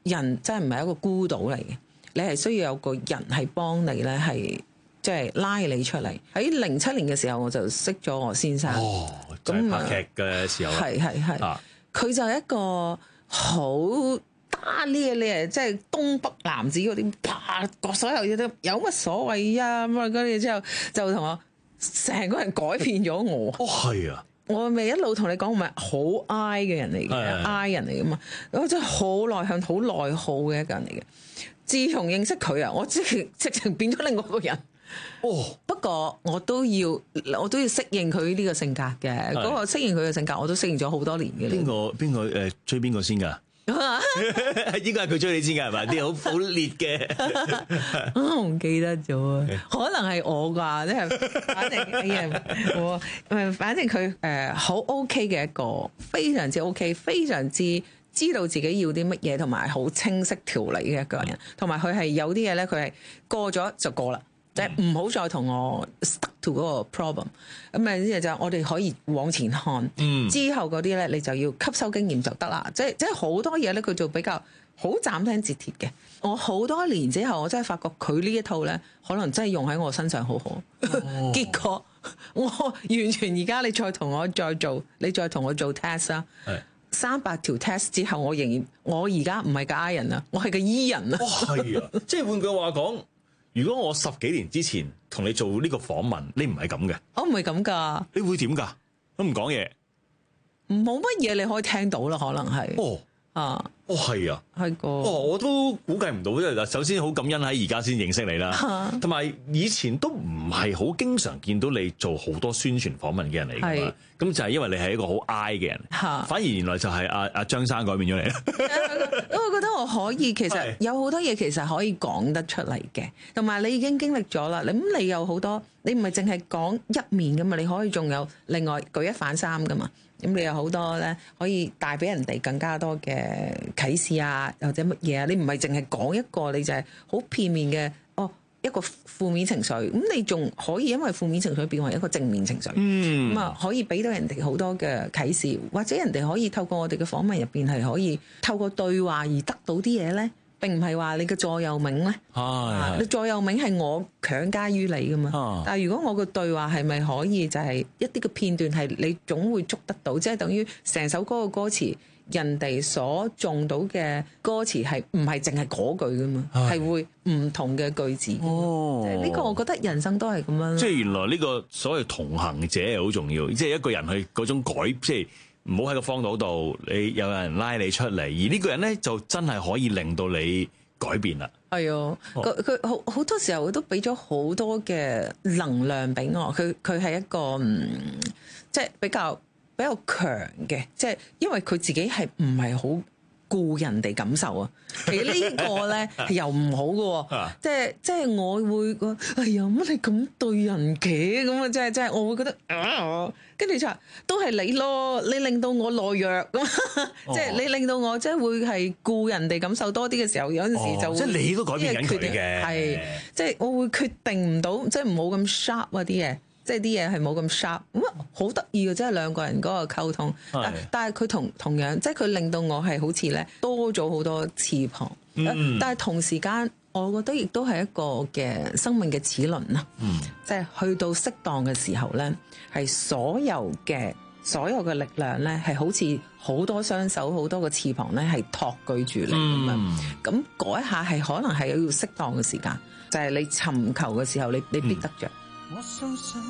人真係唔係一個孤島嚟嘅，你係需要有個人係幫你咧，係即係拉你出嚟。喺零七年嘅時候，我就識咗我先生。 哦，就係、拍劇嘅時候。係係係。佢、啊、 就係一個好打呢嘅，你係即係東北男子嗰啲，啪，各所有嘢都有乜所謂啊咁啊！嗰啲之後就同我成個人改變咗我。 哦，係啊！ 我咪一路同你講，我咪好 I 嘅人嚟嘅 ，I 人嚟噶嘛。我真係好內向、好內耗嘅一個人嚟嘅。自從認識佢啊，我即係直情變咗另外一個人。哦，不過我都要，我都要適應佢呢個性格嘅。嗰個適應佢嘅性格，我都適應咗好多年嘅。 邊個邊個誒追邊個先㗎？應該係佢追你先㗎係咪？啲好好烈嘅， 我唔記得咗啊。可能係我啩，即係反正哎呀，我誒，反正佢誒好 OK 嘅一個，非常之 OK，非常之知道自己要啲乜嘢，同埋好清晰條理嘅一個人。同埋佢係有啲嘢咧，佢係過咗就過啦。即係唔好再同我 stuck to 嗰個 problem，咁啊呢就我哋可以往前看，嗯、之後嗰啲咧你就要吸收經驗就得啦。即係即係好多嘢咧，佢就比較好斬釘截鐵嘅。我好多年之後，我真係發覺佢呢一套咧，可能真係用喺我身上好好。哦、結果我完全而家你再同我再做，你再同我做 test 啦，三百條 test 之後，我仍然我而家唔係個 I 人啊，我係個 E 人啊。 哦，係啊，即係換句話講。如果我十幾年之前同你做呢個訪問，你唔係咁嘅， 我唔係咁噶， 你會點噶？都唔講嘢， 冇乜嘢你可以聽到啦，可能係哦啊， 哦係啊， 係個哦，我都估計唔到，因為嗱，首先好感恩喺而家先認識你啦，同埋以前都唔係好經常見到你做好多宣傳訪問嘅人嚟㗎嘛，咁就係因為你係一個好 I 嘅人，反而原來就係阿阿張生改變咗你啦。 我覺得我可以，其實有好多嘢其實可以講得出嚟嘅，同埋你已經經歷咗啦。咁你有好多，你唔係淨係講一面噶嘛，你可以仲有另外舉一反三噶嘛。咁你有好多咧，可以帶俾人哋更加多嘅啟示啊，或者乜嘢啊？你唔係淨係講一個，你就係好片面嘅哦，一個負面情緒。咁你仲可以因為負面情緒變為一個正面情緒，嗯，咁啊可以俾到人哋好多嘅啟示，或者人哋可以透過我哋嘅訪問入邊係可以透過對話而得到啲嘢咧。並唔係話你嘅座右銘咧，啊、你座右銘係我強加於你噶嘛。啊、但係如果我嘅對話係咪可以就係一啲嘅片段係你總會捉得到，即係等於成首歌嘅歌詞，人哋所中到嘅歌詞係唔係淨係嗰句噶嘛，係、啊、會唔同嘅句子。哦，呢個我覺得人生都係咁樣。 即係原來呢個所謂同行者係好重要，即係一個人去嗰種改，即係。唔好喺個荒島度，你有人拉你出嚟，而呢個人咧就真係可以令到你改變啦。係啊，佢佢好好多時候都俾咗好多嘅能量俾我。佢佢係一個嗯，即係比較比較強嘅，即係因為佢自己係唔係好顧人哋感受啊。其實呢個咧係又唔好嘅，即係即係我會覺得，哎呀乜你咁對人嘅咁啊！即係即係我會覺得啊。跟住就都係你咯，你令到我懦弱咁，即係、哦、你令到我即係會係顧人哋感受多啲嘅時候，有陣時就會、哦、即係你都改變緊佢嘅，係即係我會決定唔到，即係唔好咁 sharp 啊啲嘢，即係啲嘢係冇咁 sharp，咁啊好得意嘅，即係兩個人嗰個溝通，但但係佢同同樣，即係佢令到我係好似咧多咗好多翅膀，嗯、但係同時間。我覺得亦都係一個嘅生命嘅齒輪啦，嗯、即係去到適當嘅時候咧，係所有嘅所有嘅力量咧，係好似好多雙手、好多個翅膀咧，係托舉住你咁樣。咁嗰一下係可能係要適當嘅時間，就係、是、你尋求嘅時候，你你必得着。我相信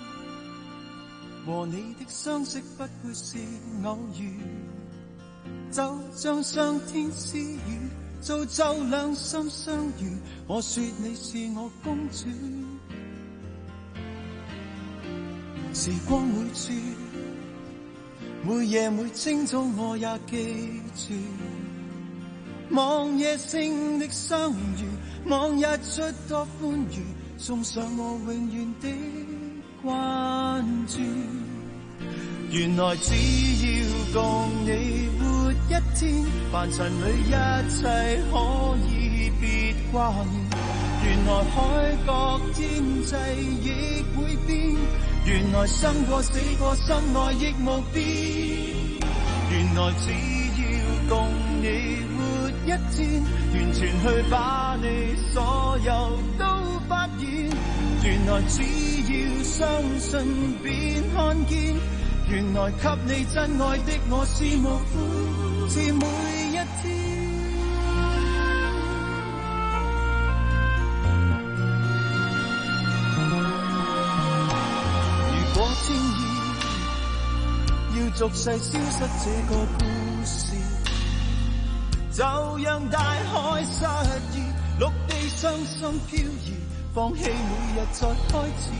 和你的相識不會是偶遇，就像上天賜予。造就兩心相遇，我說你是我公主。時光每處，每夜每清早我也記住。望夜星的相遇，望日出多歡愉，送上我永遠的關注。原來只要共你活一天，凡塵裏一切可以別掛念。原來海角天際亦會變，原來生過死過心愛亦無變。原來只要共你活一天，完全去把你所有都發現。原來只要相信便看見，原來給你真愛的我是無悔，是每一天。如果天意要俗世消失這個故事，就讓大海失意，陸地傷心飄移，放棄每日再開始。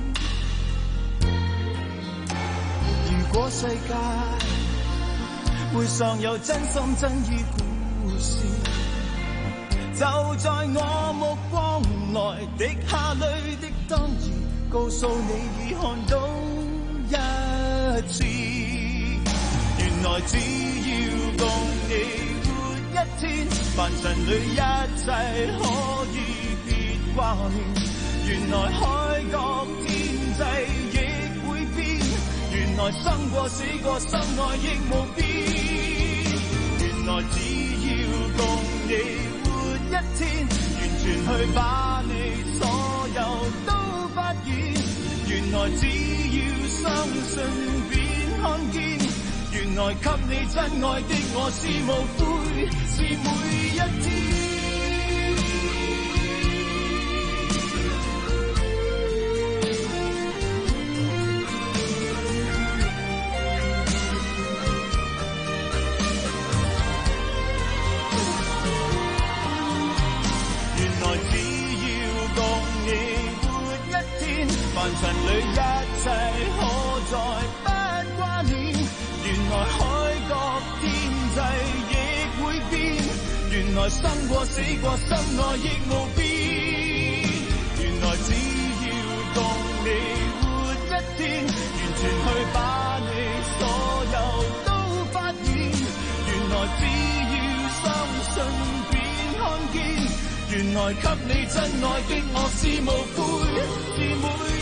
如果世界會尚有真心真意故事，就在我目光內滴下淚的當兒，告訴你已看到一次。原來只要共你活一天，凡塵裏一切可以別掛念。原來海角天際亦會變，原來生過死過心愛亦無變。原來只要共你活一天，完全去把你所有都發現。原來只要相信便看見，原來給你真愛的我是無悔，是每一天。凡塵裏一切可再不掛念，原來海角天際亦會變，原來生過死過心愛亦無變。原來只要共你活一天，完全去把你所有都發現。原來只要相信便看見，原來給你真愛的我是無悔，是每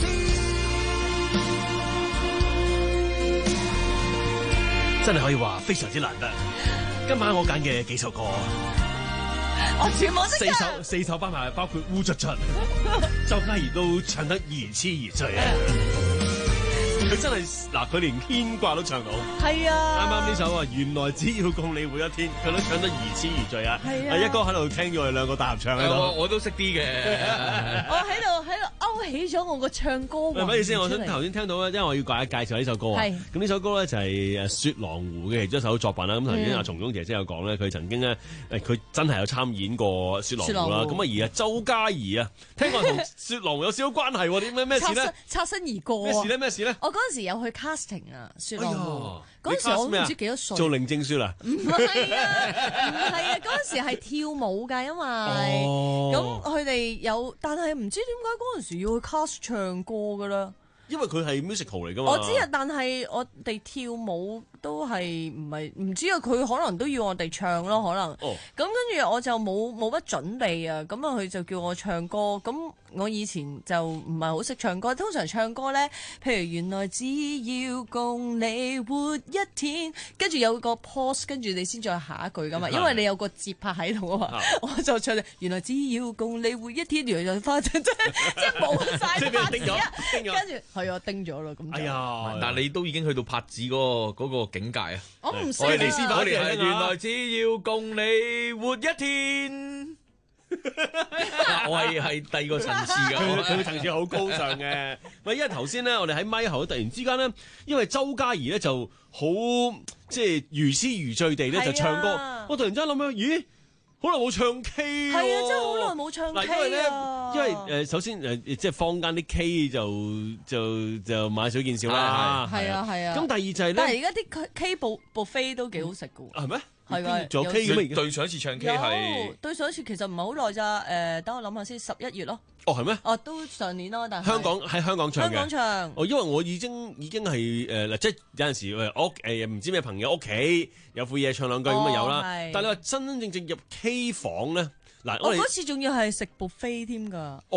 真係可以話非常之難得。今晚我揀嘅幾首歌， 我全部識㗎。 四首四首包埋，包括烏卒卒，周嘉怡都唱得如痴如醉啊！佢真係嗱，佢連牽掛都唱到。係啊！啱啱呢首啊，原來只要共你活一天，佢都唱得如痴如醉啊！係啊！一哥喺度聽咗我哋兩個大合唱喺度， 我我都識啲嘅。 我喺度喺度勾起咗我個唱歌魂。 唔好意思，我想頭先聽到咧，因為我要介介紹呢首歌啊。係。咁呢首歌咧就係誒雪狼湖嘅其中一首作品啦。咁頭先阿松松姐姐有講咧，佢曾經咧誒佢真係有參演過雪狼湖啦。咁啊而啊周嘉怡啊，聽講同雪狼湖有少少關係喎。點咩咩事咧？ 擦身而過。 咩事咧？咩事咧？ 我嗰陣時有去 casting 啊，雪狼湖。嗰陣時我唔知幾多歲。 做寧靜雪啦？ 唔係啊，唔係啊，嗰陣時係跳舞㗎，因為咁佢哋有，但係唔知點解嗰陣時要去 cast 唱歌㗎啦。 因為佢係 musical 嚟㗎嘛。 我知啊，但係我哋跳舞都係唔係唔知啊？佢可能都要我哋唱咯，可能。哦。咁跟住我就冇冇乜準備啊，咁啊佢就叫我唱歌，咁我以前就唔係好識唱歌，通常唱歌咧，譬如原來只要共你活一天，跟住有個 pause，跟住你先再下一句㗎嘛，因為你有個節拍喺度啊嘛，我就唱原來只要共你活一天，原來就花即係即係冇晒拍子啊，跟住係啊叮咗咯咁。哎呀！ 但係你都已經去到拍子嗰個嗰個境界啊！ 我唔識啊！ 我哋係原來只要共你活一天。我係係第二個層次嘅， 佢佢層次好高尚嘅。喂，因為頭先咧，我哋喺咪後突然之間咧，因為周嘉怡咧就好即係如痴如醉地咧就唱歌，啊、我突然之間諗起，咦？好耐冇唱 K 喎，係啊，真係好耐冇唱 K 啊！ 因為咧，因為誒首先誒即係坊間啲 K 就就就買少見少啦， 係啊係啊。咁第二就係咧， 但係而家啲 K 部部飛都幾好食㗎喎， 係咩？ 係㗎， 仲有 K 嘅咩？ 對上一次唱 K 係對上一次其實唔係好耐咋，誒等我諗下先，十一月咯。 哦，係咩？ 哦，都上年咯，但係香港喺香港唱嘅。 香港唱。 哦，因為我已經已經係誒嗱，即係有陣時誒我誒唔知咩朋友屋企有副嘢唱兩句咁啊有啦。但係你話真真正正入 K 房咧，嗱我嗰次仲要係食 buffet 添㗎。 哦。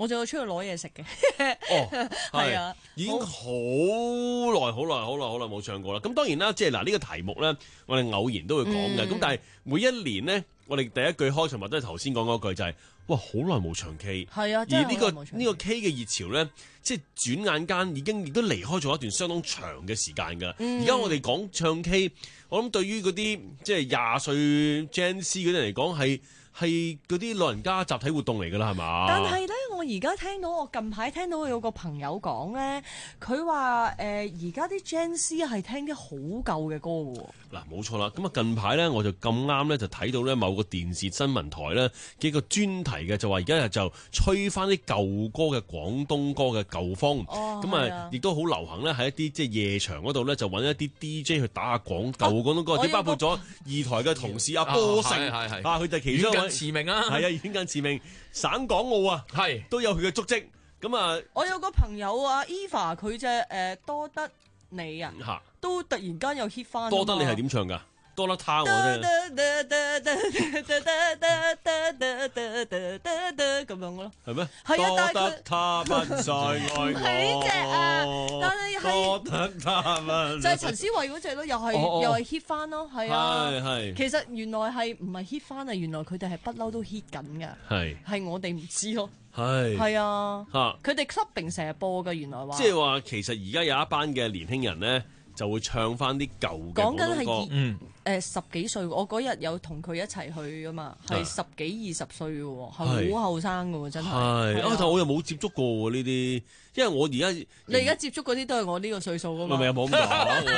我仲要出去攞嘢食嘅。 哦， 係啊， 已經好耐好耐好耐好耐冇唱過啦。咁當然啦，即係嗱呢個題目咧，我哋偶然都會講嘅。咁、嗯、但係每一年咧，我哋第一句開場或都係頭先講嗰句就係、是。哇！好耐冇唱 K， 係啊， 而呢、呢個呢、呢個 K 嘅熱潮咧，即係轉眼間已經亦都離開咗一段相當長嘅時間㗎。而家、嗯、我哋講唱 K， 我諗對於嗰啲即係廿歲 Gen Z 嗰啲嚟講係係嗰啲老人家集體活動嚟㗎啦，係嘛？ 但係咧，我而家聽到我近排聽到有個朋友講咧，佢話誒而家啲 Gen Z 係聽啲好舊嘅歌㗎喎。 嗱，冇錯啦。咁啊，近排咧我就咁啱咧就睇到咧某個電視新聞台咧幾個專題嘅，就話而家就吹翻啲舊歌嘅廣東歌嘅舊風。咁啊，亦都好流行咧喺一啲即係夜場嗰度咧就揾一啲 D J 去打下廣舊廣東歌，啲、啊、包括咗二台嘅同事阿波成啊，佢就其中一位馳名啊， 係啊，遠近馳名，省港澳啊，係都有佢嘅足跡。咁啊， 我有個朋友啊 Eva 佢隻誒多得你啊，都突然間又 hit 翻。 多得你係點唱㗎？多得他我啫。 咁樣咯。 係咩？ 係啊，但係多得他不再愛我。 係呢隻啊，但係係多得他不就係陳思慧嗰隻咯，又係又係 hit 翻咯，係啊。 係係。 其實原來係唔係 hit 翻啊？原來佢哋係不嬲都 hit 緊㗎。係。係我哋唔知咯。係。係啊。嚇！佢哋 clubbing 成日播㗎，原來話。即係話其實而家有一班嘅年輕人咧。就會唱翻啲舊嘅廣東歌。講緊係嗯誒十幾歲，我嗰日有同佢一齊去噶嘛，係十幾二十歲嘅喎，係好後生嘅喎，真係。係啊， 但我又冇接觸過喎呢啲，因為我而家你而家接觸嗰啲都係我呢個歲數㗎嘛。 咪咪有冇咁講？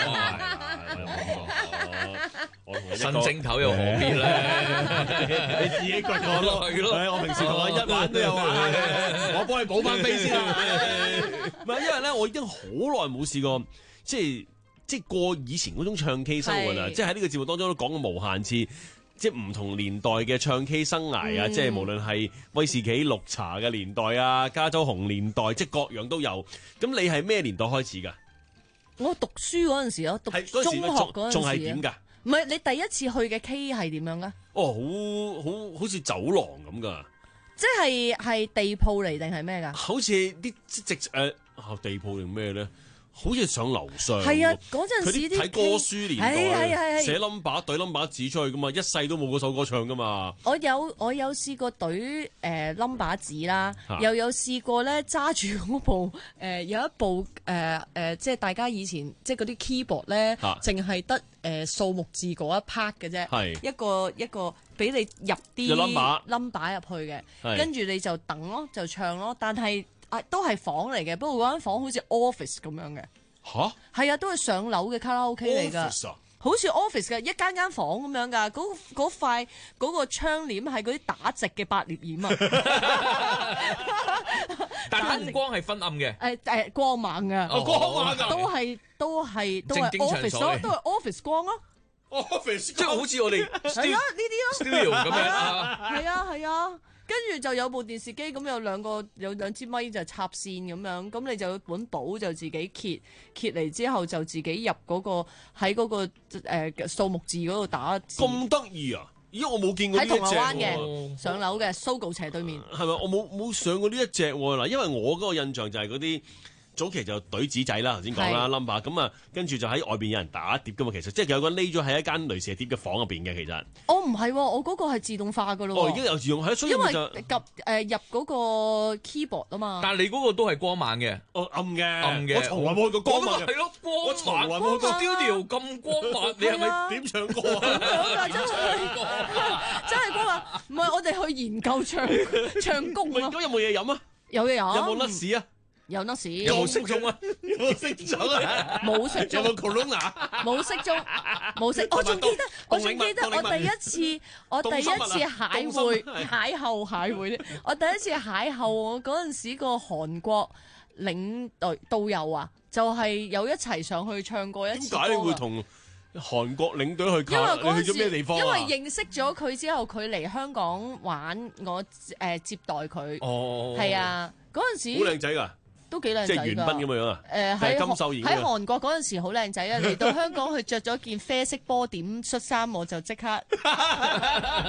我同你新正頭又何必咧？ 你自己覺我咯，係咯。我平時同我一玩都有玩，我幫你補翻飛先啦。唔係，因為咧，我已經好耐冇試過。即係即係過以前嗰種唱 K 生活啦，即係喺呢個節目當中都講過無限次，即係唔同年代嘅唱 K 生涯啊，嗯、即係無論係威士忌綠茶嘅年代啊，加州紅年代，即係各樣都有。咁你係咩年代開始㗎？ 我讀書嗰陣時咯，讀中學嗰陣時仲係點㗎？ 唔係你第一次去嘅 K 係點樣㗎？ 哦，好好好似走廊咁㗎， 即係係地鋪嚟定係咩㗎？ 好似啲直誒、呃、地鋪定咩咧？好似上樓上， 係啊！嗰陣時啲睇歌書年代，寫 number 對 number 紙出去噶嘛，一世都冇嗰首歌唱噶嘛。 我有我有試過對誒 number 紙啦，啊、又有試過咧揸住嗰部誒、呃、有一部誒誒、呃呃，即係大家以前即係嗰啲 keyboard 咧，淨係得誒數目字嗰一 part 嘅啫，係一個一個俾你入啲 number number 入去嘅，跟住你就等咯，就唱咯，但係。啊、都係房嚟嘅，不過嗰間房好似 office 咁樣嘅。吓？係啊，都係上樓嘅卡拉 OK 嚟㗎。Office 啊？好似 office 嘅，一間間房咁樣㗎。嗰嗰塊嗰個窗簾係嗰啲打直嘅百葉簾啊。 但係燈光係昏暗嘅。 誒誒，光猛㗎。 哦，光猛㗎。 都係都係都係 office 咯，都係 office 光咯。 office 即係好似我哋係啊呢啲咯 studio 咁樣啊。 係啊係啊。跟住就有部電視機，咁有兩個有兩支咪就插線咁樣，咁你就有本簿就自己揭揭嚟之後就自己入嗰、嗰個喺嗰、嗰個誒數、呃、目字嗰度打字。 咁得意啊！咦，我冇見過呢一隻喎。喺銅鑼灣嘅上樓嘅 Sogo 斜對面。 係咪？我冇冇上過呢一隻喎嗱，因為我嗰個印象就係嗰啲。早期就隊紙仔啦，頭先講啦 number 咁啊，跟住就喺外邊有人打碟噶嘛，其實即係有個人匿咗喺一間類似碟嘅房入邊嘅，其實。 哦，唔係，我嗰個係自動化噶咯。 哦，已經有自動，係所以就因為入誒入嗰個 keyboard 啊嘛。 但係你嗰個都係光猛嘅， 哦暗嘅， 暗嘅。 我從來冇去過光猛嘅。 係咯，光猛。我從來冇去過 studio 咁光猛，你係咪點唱歌啊？ 真係真係光猛，唔係我哋去研究唱唱功咯。 咁有冇嘢飲啊？ 有嘢飲。 有冇甩屎啊？ 有得士， 有冇適中啊？ 有冇適中啊？ 冇適中， 有冇 Corona？ 冇適中，冇適。我仲記得，我仲記得我第一次，我第一次邂會邂逅邂會咧。我第一次邂逅我嗰陣時個韓國領隊導遊啊，就係有一齊上去唱過一次歌。 點解你會同韓國領隊去？ 因為嗰你去咗咩地方？ 因為認識咗佢之後，佢嚟香港玩，我誒接待佢。哦，係啊，嗰陣時好靚仔㗎。 都幾靚仔㗎， 即係袁彬咁樣啊！ 誒喺金秀賢喺韓國嗰陣時好靚仔啊！嚟到香港佢着咗件啡色波點恤衫，我就即刻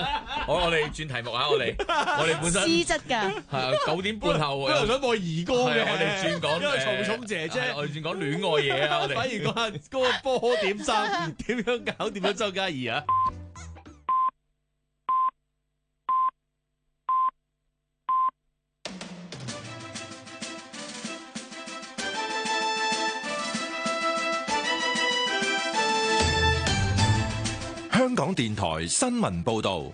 我我哋轉題目啊！我哋我哋本身資質㗎， 係啊九點半後， 本來想播兒歌嘅， 我哋轉講因為曹聰姐姐， 我哋轉講戀愛嘢啊！我哋反而講下嗰個波點生點樣搞掂咗周嘉怡啊！ 香港電台新聞報導，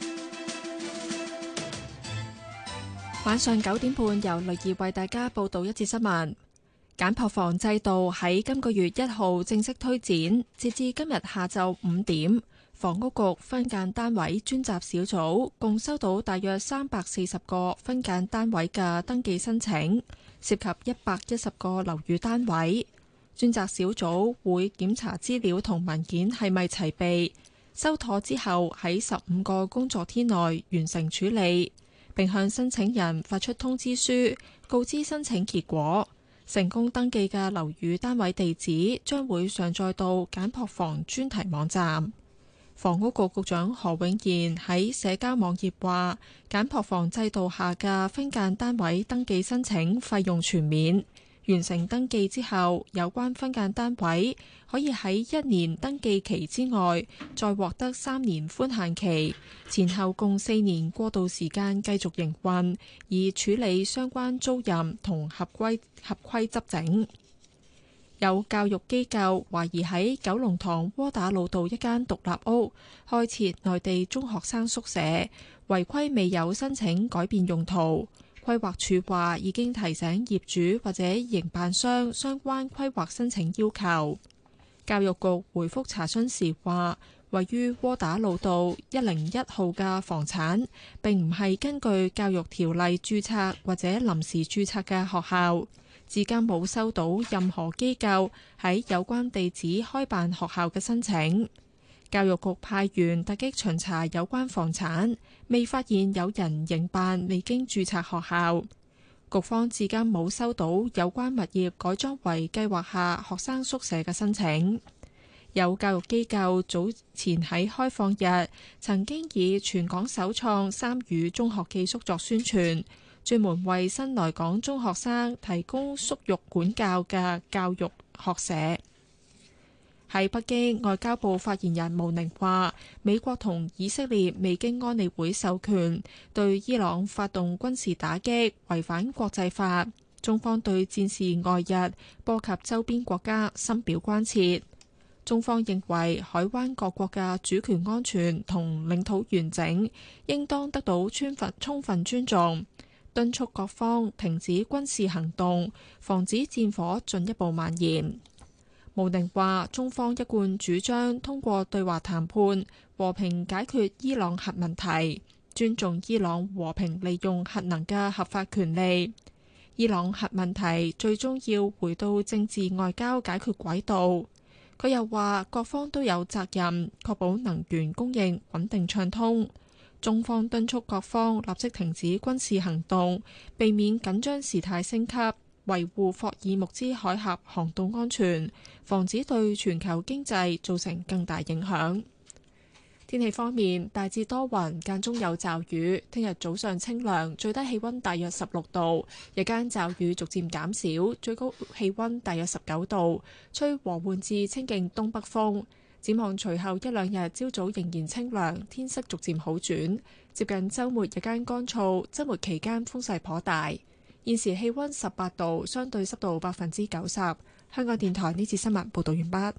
晚上九點半由雷怡為大家報道一節新聞。簡樸房制度喺今個月一號正式推展，截至今日下晝五點，房屋局分間單位專責小組共收到大約三百四十個分間單位嘅登記申請，涉及一百一十個樓宇單位。專責小組會檢查資料同文件係咪齊備，收妥之後喺十五個工作天內完成處理，並向申請人發出通知書，告知申請結果。成功登記嘅樓宇單位地址將會上載到簡樸房專題網站。房屋局局長何永賢喺社交網頁話，簡樸房制度下嘅分間單位登記申請費用全免。完成登記之後，有關分間單位可以喺一年登記期之外，再獲得三年寬限期，前後共四年過渡時間繼續營運，以處理相關租賃同合規合規執整。有教育機構懷疑喺九龍塘窩打老道一間獨立屋開設內地中學生宿舍，違規未有申請改變用途。規劃署話已經提醒業主或者營辦商相關規劃申請要求。教育局回覆查詢時話，位於窩打老道一零一號嘅房產並唔係根據教育條例註冊或者臨時註冊嘅學校，至今冇收到任何機構喺有關地址開辦學校嘅申請。教育局派員突擊巡查有關房產，未發現有人營辦未經註冊學校。局方至今冇收到有關物業改裝為計劃下學生宿舍嘅申請。有教育機構早前喺開放日曾經以全港首創三語中學寄宿作宣傳，專門為新來港中學生提供宿育管教嘅教育學社。喺北京，外交部發言人毛寧話，美國同以色列未經安理會授權對伊朗發動軍事打擊，違反國際法。中方對戰事外溢波及周邊國家深表關切。中方認為海灣各國嘅主權安全同領土完整應當得到充分充分尊重，敦促各方停止軍事行動，防止戰火進一步蔓延。毛寧話：中方一貫主張通過對話談判和平解決伊朗核問題，尊重伊朗和平利用核能嘅合法權利。伊朗核問題最終要回到政治外交解決軌道。佢又話：各方都有責任確保能源供應穩定暢通。中方敦促各方立即停止軍事行動，避免緊張事態升級。維護霍爾木茲海峽航道安全，防止對全球經濟造成更大影響。天氣方面，大致多雲，間中有驟雨。聽日早上清涼，最低氣溫大約十六度，日間驟雨逐漸減少，最高氣溫大約十九度，吹和緩至清勁東北風。展望隨後一兩日，朝早仍然清涼，天色逐漸好轉。接近週末日間乾燥，週末期間風勢頗大。現時氣溫十八度，相對濕度百分之九十。香港電台呢次新聞報道完畢。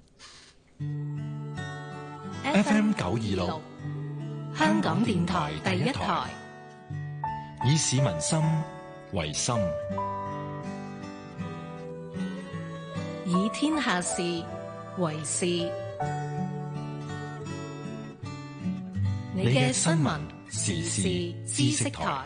F M 九二六， 香港電台第一台， 以市民心為心， 以天下事為事。你嘅新聞時事知識台。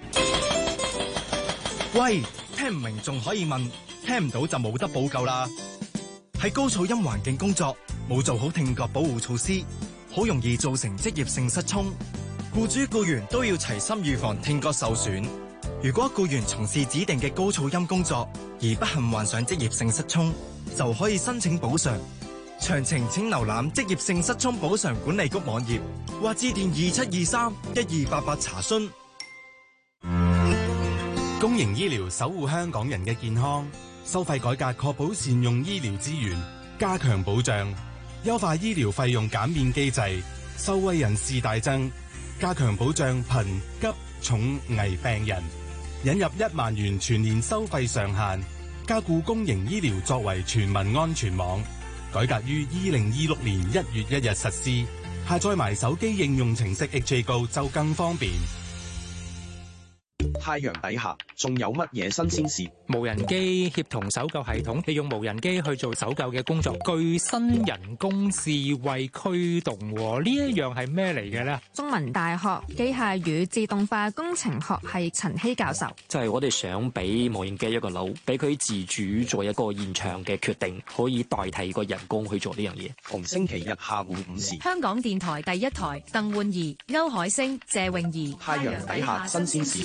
喂，聽唔明仲可以問，聽唔到就冇得補救啦。喺高噪音環境工作，冇做好聽覺保護措施，好容易造成職業性失聰。僱主僱員都要齊心預防聽覺受損。如果僱員從事指定嘅高噪音工作而不幸患上職業性失聰，就可以申請補償。 詳情請瀏覽職業性失聰補償管理局網頁或致電二七二三一二八八查詢。公營醫療守護香港人嘅健康，收費改革確保善用醫療資源，加強保障，優化醫療費用減免機制，受惠人士大增，加強保障貧急重危病人，引入一萬元全年收費上限，加固公營醫療作為全民安全網。改革於二零二六年一月一日實施，下載埋手機應用程式 H A Go 就更方便。 太陽底下仲有乜嘢新鮮事？ 無人機協同搜救系統，利用無人機去做搜救嘅工作，具新人工智慧驅動，呢一樣係咩嚟嘅呢？ 中文大學機械與自動化工程學系陳希教授， 就係我哋想俾無人機一個腦，俾佢自主做一個現場嘅決定，可以代替個人工去做呢樣嘢。 逢星期日下午五時， 香港電台第一台，鄧煥儀、歐海星、謝詠儀， 太陽底下新鮮事。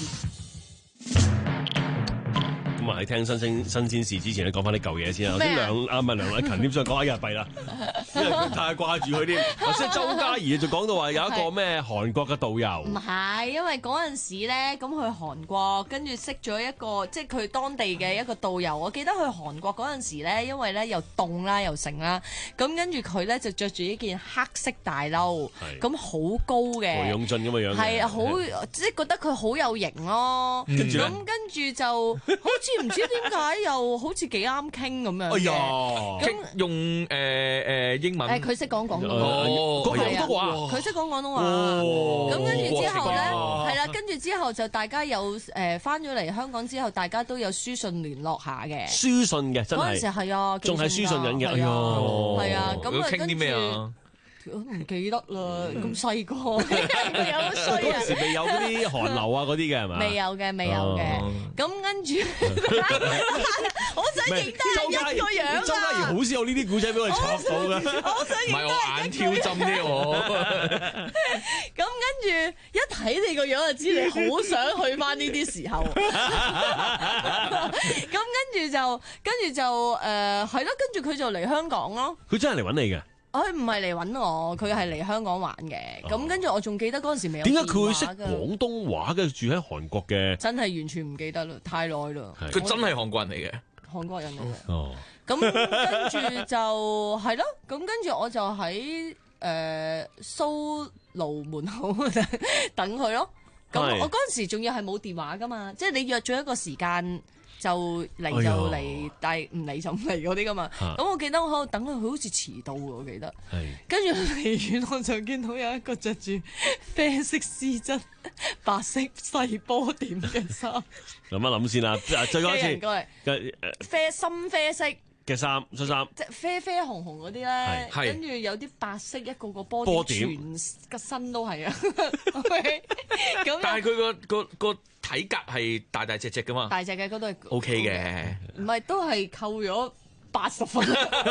咁啊喺聽新鮮新鮮事之前咧，講翻啲舊嘢先啊！頭先梁啊唔係梁禮勤點想講一日弊啦，因為太掛住佢添。頭先周嘉怡就講到話有一個咩韓國嘅導遊， 唔係因為嗰陣時咧，咁去韓國跟住識咗一個即係佢當地嘅一個導遊。我記得去韓國嗰陣時咧，因為咧又凍啦又盛啦，咁跟住佢咧就着住一件黑色大褸，咁好高嘅，何勇俊咁嘅樣， 係啊，好即係覺得佢好有型咯。咁跟住就好似。唔知點解又好似幾啱傾咁樣。 哎呀，咁用誒誒英文。 誒佢識講廣東話。 哦， 講廣東話。佢識講廣東話。咁跟住之後咧，係啦，跟住之後就大家有誒翻咗嚟香港之後，大家都有書信聯絡下嘅。 書信嘅真係。 嗰陣時係啊， 仲係書信緊嘅。哎呀， 係啊，咁啊傾啲咩啊？ 我唔記得啦，咁細個有乜衰啊？ 嗰陣時未有嗰啲韓流啊嗰啲嘅係嘛？ 未有嘅，未有嘅。咁跟住，我想認得一個樣啊！ 周嘉怡好少有呢啲古仔俾我哋戳到嘅。 我想認得一個樣。唔係我眼挑針啫我。 咁跟住一睇你個樣就知你好想去翻呢啲時候。咁跟住就跟住就誒係咯，跟住佢就嚟香港咯。 佢真係嚟揾你嘅。 佢唔係嚟揾我，佢係嚟香港玩嘅。咁跟住我仲記得嗰陣時未有電話㗎。點解佢會識廣東話嘅？住喺韓國嘅， 真係完全唔記得啦，太耐啦。 佢真係韓國人嚟嘅， 韓國人嚟嘅。 哦。咁跟住就係咯，咁跟住我就喺誒蘇盧門口等佢咯。咁我嗰陣時仲要係冇電話㗎嘛，即係你約咗一個時間。就嚟就嚟，哎、但係唔嚟就唔嚟嗰啲噶嘛。咁、啊、我記得我喺度等佢，佢好似遲到喎。我記得。跟住離遠我就見到有一個着住啡色絲質、白色細波點嘅衫。 諗一諗先啦，再講一次。 啡深啡色嘅衫恤衫， 即係啡啡紅紅嗰啲咧，跟住有啲白色一個個波點，波點全個身都係啊。咁但係佢個個個體格係大大隻隻噶嘛？ 大隻嘅嗰都係 O K 嘅， 唔係都係扣咗八十分，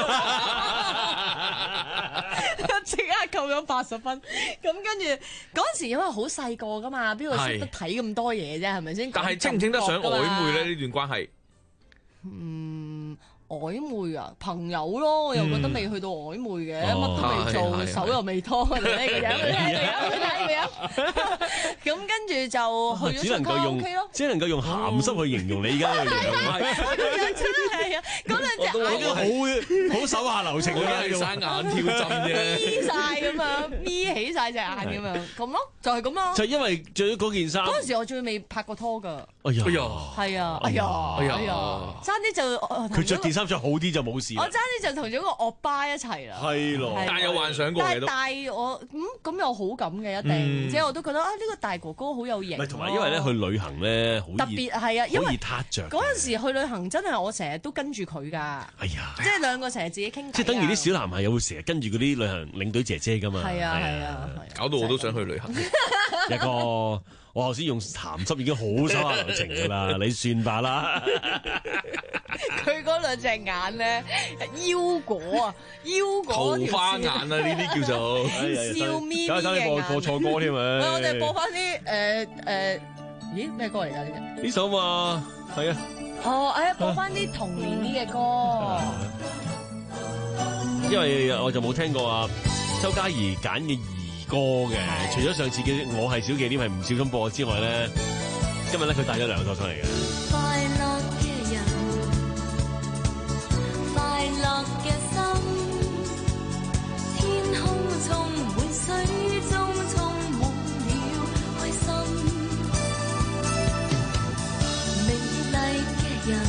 即刻扣咗八十分。咁跟住嗰陣時因為好細個噶嘛，邊度識得睇咁多嘢啫？係咪先？ 但係稱唔稱得上曖昧咧？呢段關係？ 嗯。曖昧啊，朋友咯，我又覺得未去到曖昧嘅，乜、嗯、都未做，哦、手又未拖，呢個樣，睇睇樣，咁跟住就去咗唱卡拉 OK 咯， 只能夠用鹹濕去形容你而家嘅樣。 我個樣真係啊，嗰兩隻眼好好手下留情嘅， 生眼挑針啫， 眯晒咁樣，眯起晒隻眼咁樣，咁咯，就係咁咯。 就因為着咗嗰件衫。 嗰陣時我仲未拍過拖㗎。 哎呀， 係啊，哎呀，哎呀，爭啲就佢着件衫着好啲就冇事。 我爭啲就同咗個惡巴一齊啦。 係咯， 但係有幻想過嘅都。 但係我咁咁有好感嘅一定，即係我都覺得啊呢個大哥哥好有型。 同埋因為咧去旅行咧好特別係啊，因為撻着。 嗰陣時去旅行真係我成日都跟住佢㗎。 哎呀， 即係兩個成日自己傾偈。 即係等於啲小男孩有會成日跟住嗰啲旅行領隊姐姐㗎嘛。 係啊係啊， 搞到我都想去旅行。 一個。我頭先用鹹濕已經好手下留情㗎啦，你算吧啦。 佢嗰兩隻眼咧，腰果啊，腰果桃花眼啊，呢啲叫做笑眯眯嘅眼。 播播錯歌添啊！ 我哋播翻啲誒誒，咦咩歌嚟㗎呢隻？ 呢首嘛，係啊。 哦，哎呀，播翻啲童年啲嘅歌。 因為我就冇聽過啊周嘉怡揀嘅兒歌嘅，除咗上次嘅我係小忌廉係唔小心播之外咧，今日咧佢帶咗兩首上嚟嘅。 快樂嘅人，快樂嘅心，天空充滿水中充滿了開心，美麗嘅人，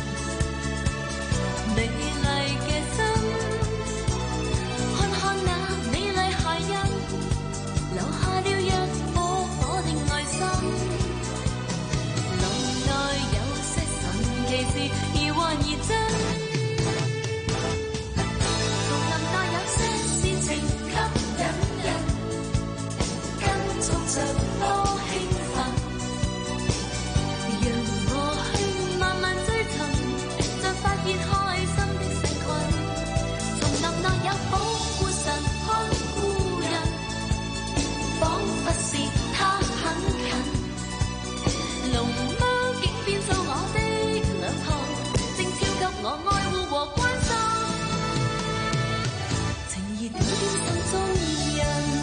美麗嘅心，看看那美麗鞋印，留下了一顆我的愛心。腦內有些神奇事，而幻而真。叢林內有些事情吸引人，跟蹤着多興奮，讓我去慢慢追尋，就發現開心的社群。叢林內有保護神看顧人，彷彿是他很近。龍貓竟變做我的兩旁，正超給我愛護和關心。情義點點心中人。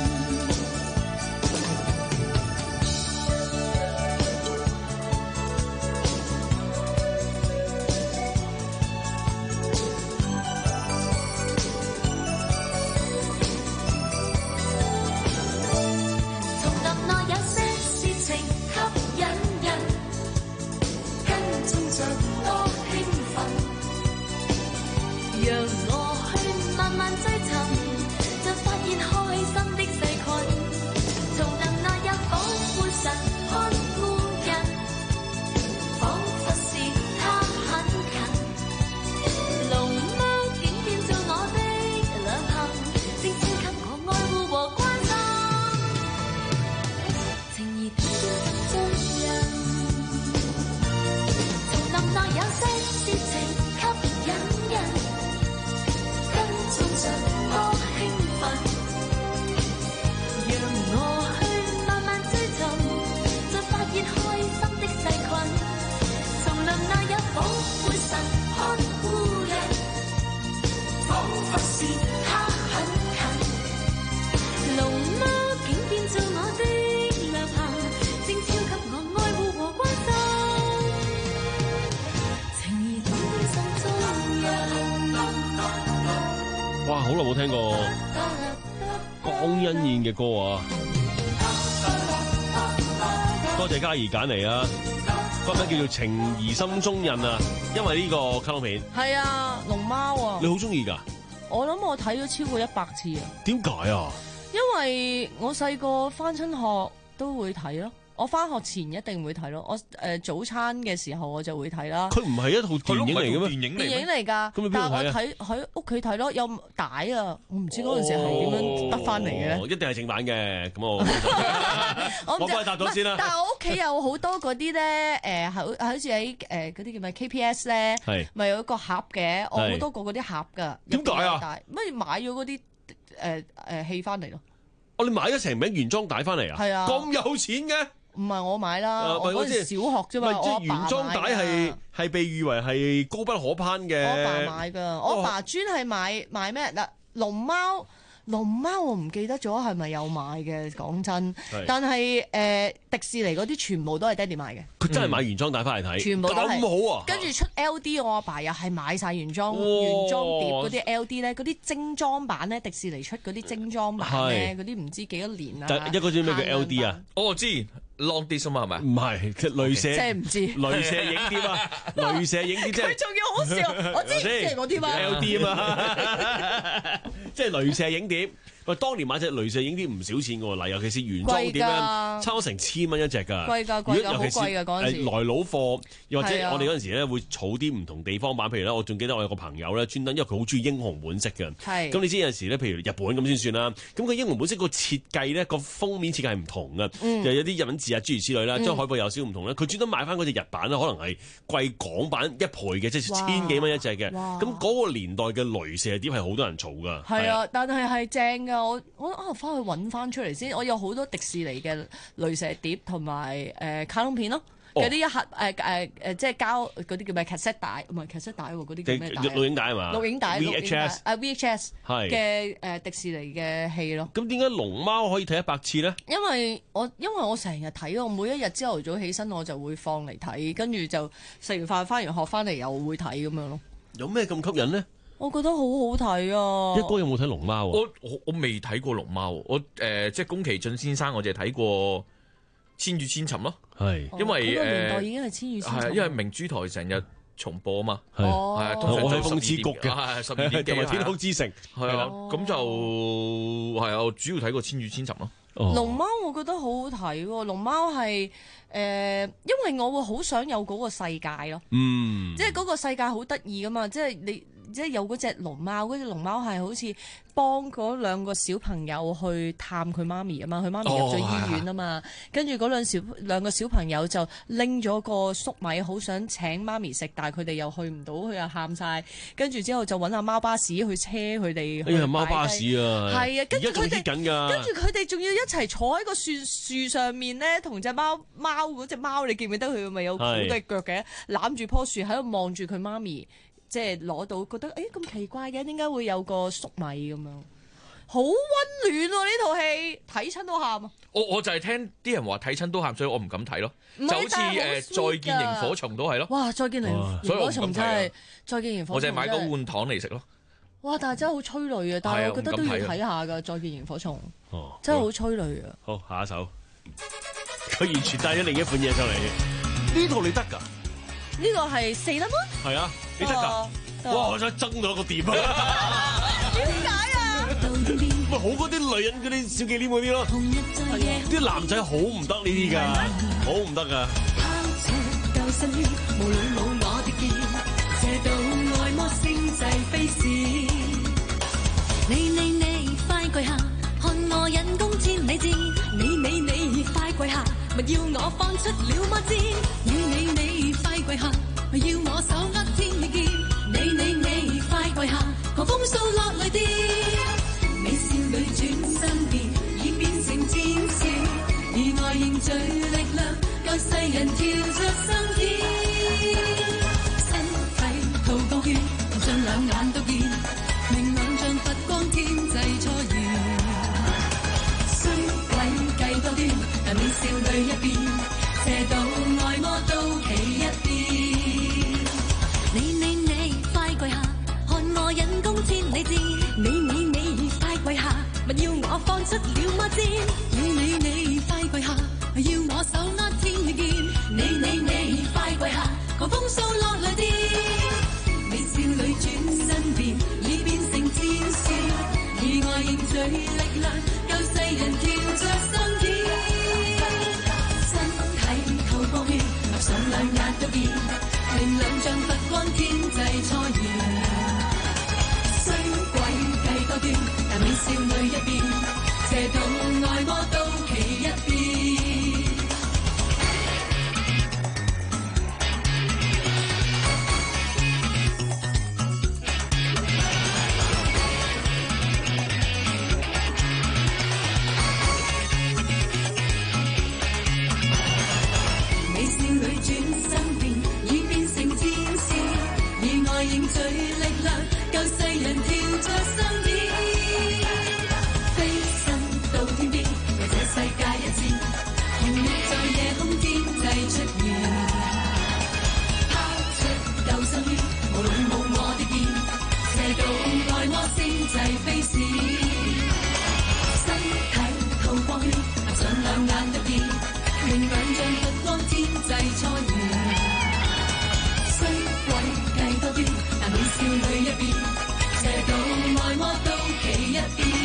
叢林內有些事情吸引人，跟蹤着多興奮，讓我去慢慢追尋，就發現開心的社群。叢林內有保護神看顧人，彷彿是他很近。龍貓竟變做我的兩旁，正超給我愛護和關心。情義點點心中人，叢林內有些事情吸引人，跟蹤着多興奮，讓我去慢慢追尋，就發現開心的細菌。叢林內有保護神看顧人，彷彿是他很近。龍貓竟變做我的兩旁，正超給我愛護和關心。情義點點心中人。 哇，好耐冇聽過江欣燕嘅歌啊！多謝嘉怡揀嚟啊！歌名叫做《情義心中印》啊，因為呢個卡通片係啊，龍貓啊， 你好中意㗎？ 我諗我睇咗超過一百次啊！ 點解啊？ 因為我細個翻親學都會睇咯，我翻學前一定會睇咯。我誒、呃、早餐嘅時候我就會睇啦。 佢唔係一套電影嚟嘅咩？ 電影嚟， 電影嚟㗎。 咁你邊但係我度睇啊？ 睇喺屋企睇咯，有帶啊！我唔知嗰陣時係點樣得翻嚟嘅咧。 哦，一定係正版嘅。咁我我幫你答咗先啦。 但係我屋企有好多嗰啲咧，誒好好似喺誒嗰啲叫咩 K P S 咧， 係咪有一個盒嘅？我好多個嗰啲盒㗎。 點解啊？ 乜買咗嗰啲誒誒戲翻嚟咯？ 哦，你買咗成餅原裝帶翻嚟啊？ 係啊， 咁有錢嘅？ 唔係我買啦， 啊、 我嗰陣小學啫嘛。 即係原裝帶係係被譽為係高不可攀嘅。 我阿爸買㗎，我阿爸專係買買咩嗱龍貓。龍貓我唔記得咗係咪有買嘅，講真。但係誒、呃、迪士尼嗰啲全部都係爹哋買嘅。 佢真係買原裝帶翻嚟睇， 全部都係咁好啊！ 跟住出 L D， 我阿爸又係買晒原裝、 哦、 原裝碟嗰啲 L D 咧，嗰啲精裝版咧，迪士尼出嗰啲精裝版咧，嗰啲唔知幾多年啊！ 一個知咩叫 L D 啊？ 哦，我知 long disc 嘛係咪？ 唔係，鐳射， 即係唔知鐳射影碟啊！鐳射影碟即係佢仲要好笑，我知即係嗰啲嘛 L D 啊嘛，即係鐳射影碟。喂，當年買隻鐳射影碟唔少錢㗎喎，嗱，尤其是原裝碟咧，差唔多成千蚊一隻㗎。 貴㗎，貴㗎，好貴㗎嗰陣時。 來佬貨，又或者係啊我哋嗰陣時咧會儲啲唔同地方版，譬如咧，我仲記得我有個朋友咧，專登，因為佢好中意英雄本色嘅。 係。 咁你知有陣時咧，譬如日本咁先算啦。咁佢英雄本色個設計咧，個封面設計係唔同嘅， 嗯又有啲日文字啊諸如此類啦， 嗯將海報有少唔同咧。佢專登買翻嗰隻日版咧，可能係貴港版一倍嘅，即係千幾蚊一隻嘅。咁嗰個年代嘅鐳射碟係好多人儲㗎。 係啊，但係係正㗎，我我啊翻去揾翻出嚟先，我有好多迪士尼嘅鐳射碟同埋誒卡通片咯。 嗰啲一盒誒誒誒，即係膠嗰啲叫咩 cassette 帶，唔係 cassette 帶喎，嗰啲叫咩帶？ 錄影帶係嘛？ 錄影帶 V H S 啊 V H S 係嘅誒迪士尼嘅戲咯。 咁點解龍貓可以睇一百次咧？ 因為我因為我成日睇，我每一日朝頭早起身我就會放嚟睇，跟住就食完飯翻完學翻嚟又會睇咁樣咯。 有咩咁吸引咧？ 我覺得好好睇啊！ 一哥有冇睇龍貓？ 我我我未睇過龍貓，我誒、呃、即係宮崎駿先生，我就係睇過《千與千尋》咯。 係， 因為嗰、哦那個年代誒已經係《千與千尋》， 係因為明珠台成日重播啊嘛。 係， 係通常我喺做風之谷嘅， 係十二點幾同埋天空之城。 係啊，咁就係啊，我主要睇過《千與千尋》咯。 龍貓我覺得好好睇喎，龍貓係誒，因為我會好想有嗰個世界咯， 嗯， 即係嗰個世界好得意噶嘛，即係你即係有嗰隻龍貓，嗰隻龍貓係好似幫嗰兩個小朋友去探佢媽咪啊嘛，佢媽咪入咗醫院啊嘛，跟住嗰兩小兩個小朋友就拎咗個粟米，好想請媽咪食，但係佢哋又去唔到，佢又喊晒，跟住之後就揾阿貓巴士去車佢哋。 哎呀，貓巴士啊， 係啊，跟住佢哋緊㗎， 跟住佢哋仲要一齊坐喺個樹樹上面咧，同隻貓貓嗰隻貓，你記唔記得佢咪有好多隻腳嘅，攬住棵樹喺度望住佢媽咪。即係攞到，覺得誒咁奇怪嘅，點解會有個粟米咁樣？好溫暖喎！呢套戲睇親都喊啊！ 我我就係聽啲人話睇親都喊，所以我唔敢睇咯。就好似誒再見螢火蟲都係咯。 哇！再見螢螢火蟲真係再見螢火蟲。 我就係買嗰碗糖嚟食咯。 哇！但係真係好催淚啊！但係我覺得都要睇下㗎。再見螢火蟲，哦，真係好催淚啊！ 好，下一首，佢完全帶咗另一款嘢上嚟。呢套你得㗎？ 呢個係四粒蚊？ 係啊，你得㗎？哇！我想爭到一個點啊！ 點解啊？ 咪好過啲女人嗰啲小忌廉嗰啲咯，啲男仔好唔得呢啲㗎，好唔得㗎。 你你你快跪下，看我引弓千里箭。你你你快跪下，咪要我放出了魔箭。你你你快跪下，咪要我手握天與劍。你你你快跪下，狂風掃落雷電。美少女轉身變，已變成戰士，以愛凝聚力量，救世人跳着升天。身體透光圈，將兩眼都見，明亮像佛光天際初現。衰鬼計多端，但美少女一邊，邪道愛魔都企一邊。你你你快跪下，看我引弓千里箭。你你你快跪下，咪要我放出了魔箭。你你你快跪下，咪要我手握天與劍。你你你快跪下，狂風掃落雷電。美少女轉身變，已變成戰士，以愛凝聚力量，救世人跳着升天。身體透光圈，合上兩眼都見，明亮像佛光天際初現。衰鬼計多端，但美少女一邊，邪道愛魔都企一邊。美少女轉身變，已變成戰士，以愛凝聚力量，救世人跳着升天。飛身到天邊，為這世界一戰，紅日在夜空天際出現。拋出救生圈，無論冇我的劍，邪道愛魔星際飛閃。身體透光圈，合上兩眼都見，明亮像佛光天際初現。衰鬼計多端，但美少女一邊，邪道愛魔都企一邊。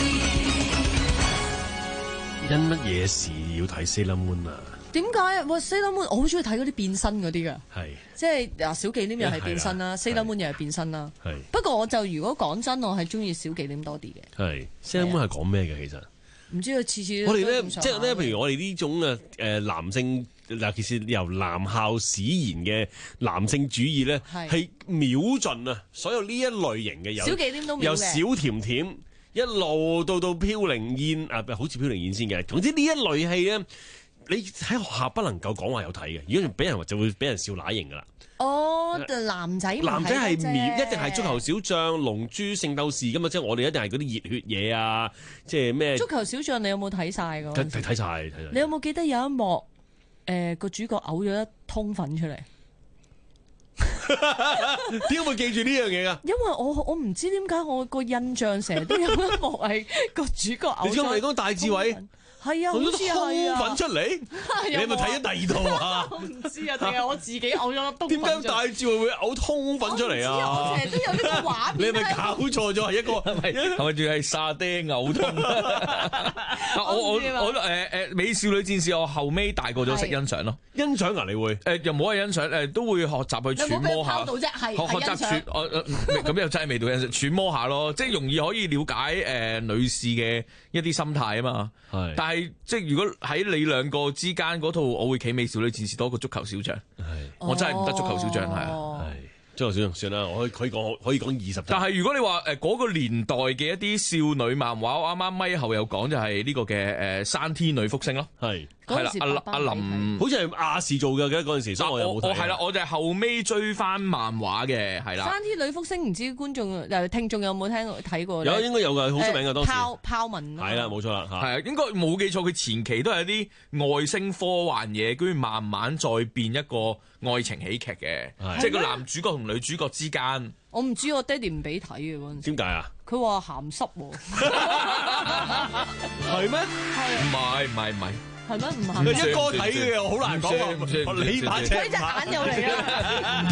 因乜嘢事要睇 Sailor Moon 啊？ 點解？哇 Sailor Moon 我好中意睇嗰啲變身嗰啲㗎， 係即係嗱小忌廉又係變身啦，Sailor Moon 又係變身啦。 係不過我就如果講真，我係中意小忌廉多啲嘅。 係 Sailor Moon 係講咩嘅？其實唔知佢次次我哋咧，即係咧，譬如我哋呢種誒誒男性，尤其是由男校史研嘅男性主義咧，係秒盡啊！所有呢一類型嘅有小忌廉都秒嘅， 由小甜甜一路到到飄零燕啊，好似飄零燕先嘅。總之呢一類戲咧， 你喺學校不能夠講話有睇嘅，如果俾人就會俾人笑乸型噶啦。 哦，男仔男仔係瞄，一定係足球小將、龍珠、聖鬥士噶嘛，即係我哋一定係嗰啲熱血嘢啊，即係咩？ 足球小將你有冇睇晒㗎？ 睇睇晒，睇晒。 你有冇記得有一幕誒個、呃、主角嘔咗一通粉出嚟？ 點解會記住呢樣嘢㗎？ 因為我我唔知點解我個印象成日都有一幕係個主角嘔咗。 你講你講戴志偉。 係啊，好似係啊， 空粉出嚟，你係咪睇咗第二套啊？ 我唔知啊，定係我自己嘔咗粒冬粉。 點解戴志偉會嘔通粉出嚟啊？ 我成日都有呢個畫面。 你係咪搞錯咗？係一個係咪係咪仲係沙爹嘔通？我我我誒誒美少女戰士，我後尾大個咗識欣賞咯。 欣賞啊，你會誒又冇係欣賞誒，都會學習去揣摩下。 到啫，係學學習揣我咁又真係未到欣賞，揣摩下咯，即係容易可以了解誒女士嘅一啲心態啊嘛。係，但係即係如果喺你兩個之間嗰套，我會企美少女戰士多過足球小將。係，我真係唔得足球小將係啊。係， 足球小將算啦，我可以可以講可以講二十。 但係如果你話誒嗰個年代嘅一啲少女漫畫，我啱啱咪後又講就係呢個嘅誒山天女福星咯。係。係啦，阿阿林好似係亞視做嘅，嗰陣時，所以我又冇睇。 我係啦，我就係後尾追翻漫畫嘅，係啦。 山天女福星唔知觀眾誒聽眾有冇聽睇過？ 有，應該有㗎，好出名㗎當時。 拋拋文係啦，冇錯啦， 係啊，應該冇記錯，佢前期都係一啲外星科幻嘢，跟住慢慢再變一個愛情喜劇嘅，即係個男主角同女主角之間。 我唔知，我爹哋唔俾睇嘅嗰陣時。 點解啊？ 佢話鹹濕喎。 係咩？ 係。 唔係唔係唔係。 係咩？唔係。 一哥睇嘅又好難講喎，你把隻佢隻眼又嚟啦。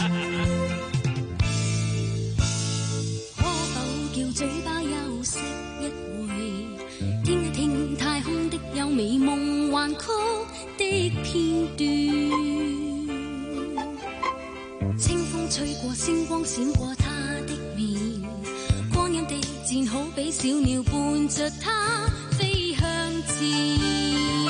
可否叫嘴巴休息一會，聽一聽太空的優美夢幻曲的片段，清風吹過，星光閃過他的面，光陰的箭好比小鳥伴着他飛向前。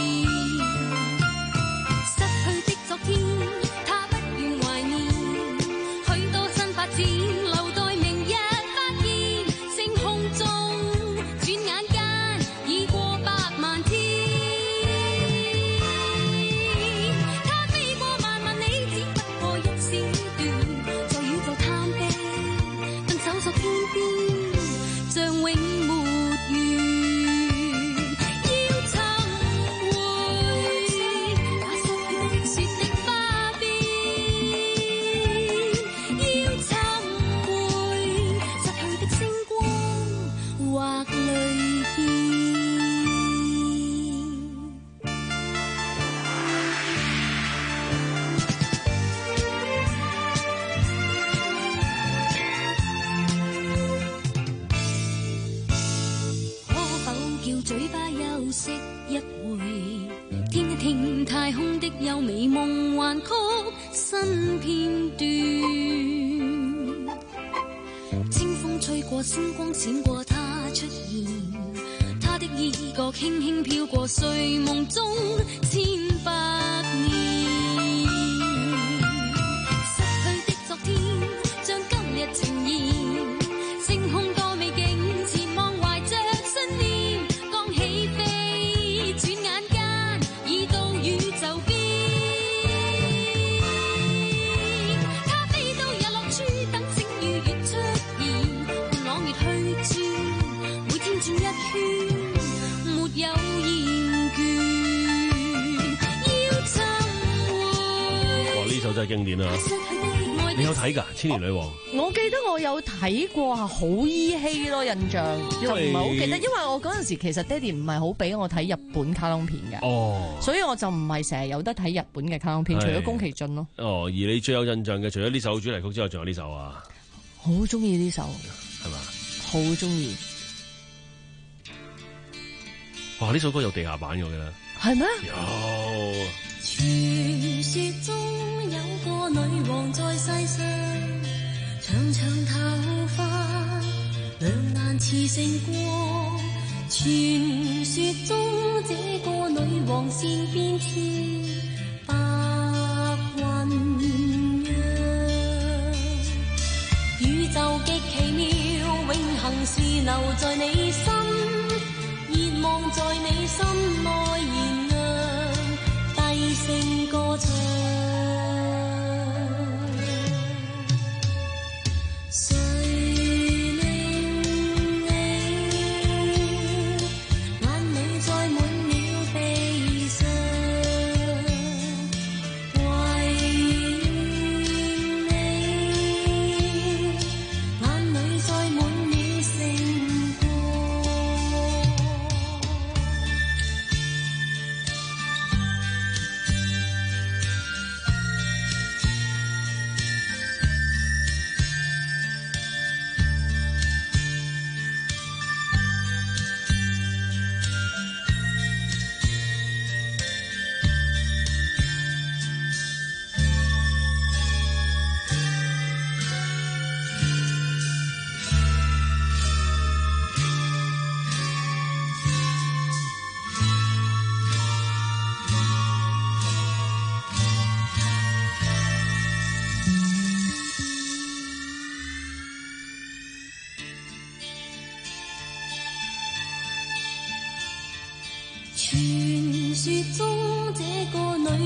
優美夢幻曲新片段，清風吹過，星光閃過，他出現，他的衣角輕輕飄過，睡夢中千百年，失去的昨天將今日呈現，星空多美景，前望懷着信念，剛起飛，轉眼間已到宇宙邊。 真係經典啊！你有睇㗎《千年女王》？ 我記得我有睇過，好依稀咯，印象就唔係好記得，因為我嗰陣時其實爹哋唔係好俾我睇日本卡通片嘅，哦，所以我就唔係成日有得睇日本嘅卡通片，除咗宮崎駿咯。 哦，而你最有印象嘅，除咗呢首主題曲之外，仲有呢首啊？ 好中意呢首， 係嘛？ 好中意！ 哇！呢首歌有地下版嘅啦， 係咩？ 有。 傳說中有個女王在世上，長長頭髮，兩眼似星光。傳說中這個女王善變天白雲樣，宇宙極奇妙，永恆是留在你心，熱望在你心內燃亮。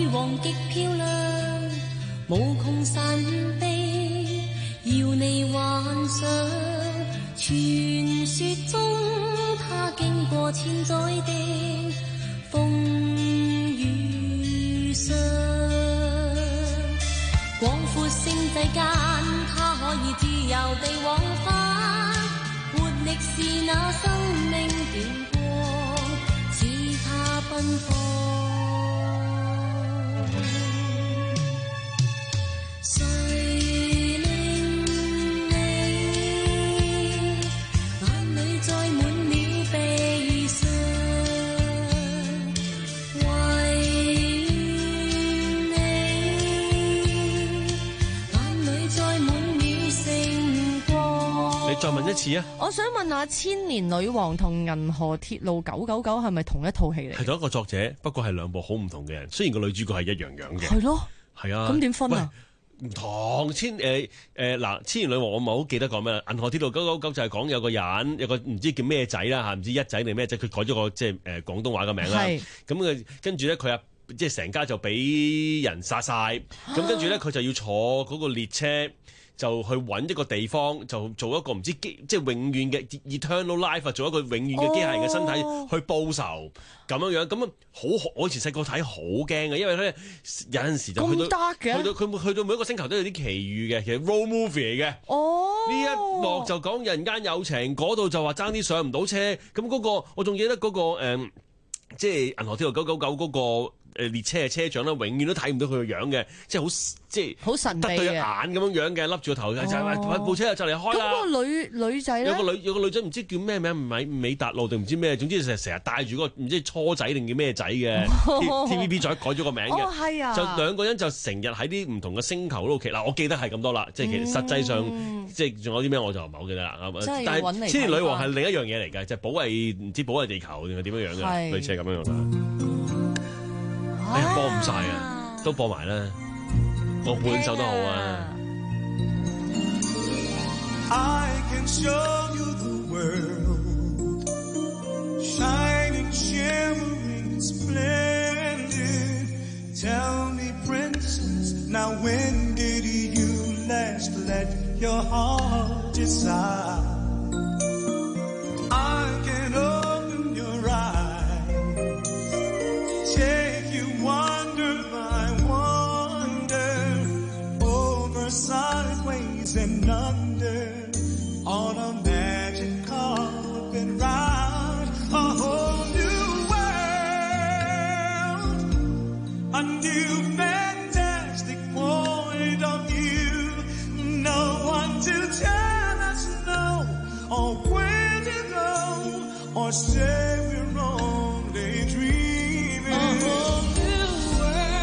女王極漂亮，無窮神秘，要你幻想。傳說中，她經過千載的風雨霜，廣闊星際間，她可以自由地往返，活力是那生命電光，使她奔放。 再問一次啊！ 我想問下《千年女王》同《銀河鐵路九九九》係咪同一套戲嚟？ 係同一個作者，不過係兩部好唔同嘅人。雖然個女主角係一樣樣嘅。 係咯。 係啊。 咁點分啊？ 唔同千誒誒嗱，千年女王我唔係好記得講咩啦。銀河鐵路九九九就係講有個人有個唔知叫咩仔啦嚇，唔知一仔定咩仔，佢改咗個即係誒廣東話嘅名啦。係。咁佢跟住咧，佢啊即係成家就俾人殺晒。咁跟住咧，佢就要坐嗰個列車。就去揾一個地方，就做一個唔知機，即係永遠嘅 eternal life， 做一個永遠嘅機械人嘅身體、oh. 去報仇咁樣樣，咁啊好，我以前細個睇好驚嘅，因為咧有陣時就去到去到佢去到每一個星球都有啲奇遇嘅，其實 road movie 嚟嘅。哦，呢一幕就講人間有情，嗰度就話爭啲上唔到車，咁嗰、嗰個我仲記得嗰、嗰個、嗯、即係銀河鐵路九九九嗰個。誒列車嘅車長咧，永遠都睇唔到佢個樣嘅，即係好即係好神秘嘅，得對眼咁樣樣嘅，笠住個頭嘅，就係部車就嚟開啦。 咁個女女仔咧， 有個女有個女仔唔知叫咩名，美美達路定唔知咩，總之成日成日帶住個唔知初仔定叫咩仔嘅 T V B 再改咗個名嘅。 哦，係啊， 就兩個人就成日喺啲唔同嘅星球嗰度騎。嗱，我記得係咁多啦，即係其實實際上、嗯、即係仲有啲咩我就唔係好記得啦。但係千年女王係另一樣嘢嚟嘅，就係、保衛唔知保衛地球定係點樣樣嘅，類似係咁樣樣啦。哎呀，播唔晒啊，都播埋啦，我伴奏都好啊。 I can show you the world, shining, shimmering, splendid. Tell me, princess, now when did you last let your heart decide? I can open your eyes, take you wonder by wonder, over sideways and under, on a magic carpet ride, a whole new world, a new fantastic point of view. No one to tell us no, or where to go, or say we're only dreaming. A whole new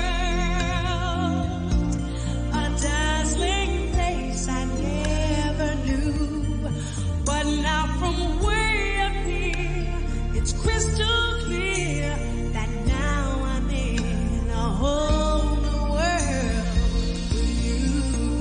world, a dazzling place I never knew. But now from way up here, it's crystal clear that now I'm in a whole new world with you.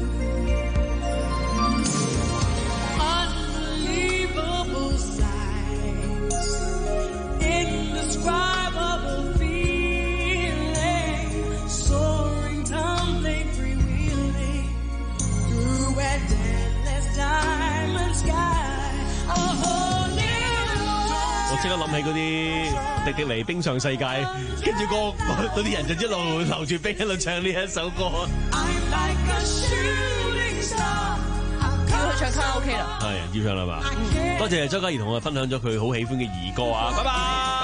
Unbelievable sights, indescribable feeling, soaring, tumbling, freewheeling through an endless diamond sky, a whole new world. 我即刻諗起嗰啲迪迪尼冰上世界，跟住個嗰啲人就一路流住冰一路唱呢一首歌。 I'm like a shooting star. 要去唱卡拉 OK 啦， 係要唱啦嘛。多謝周嘉怡同我哋分享咗佢好喜歡嘅兒歌啊，拜拜。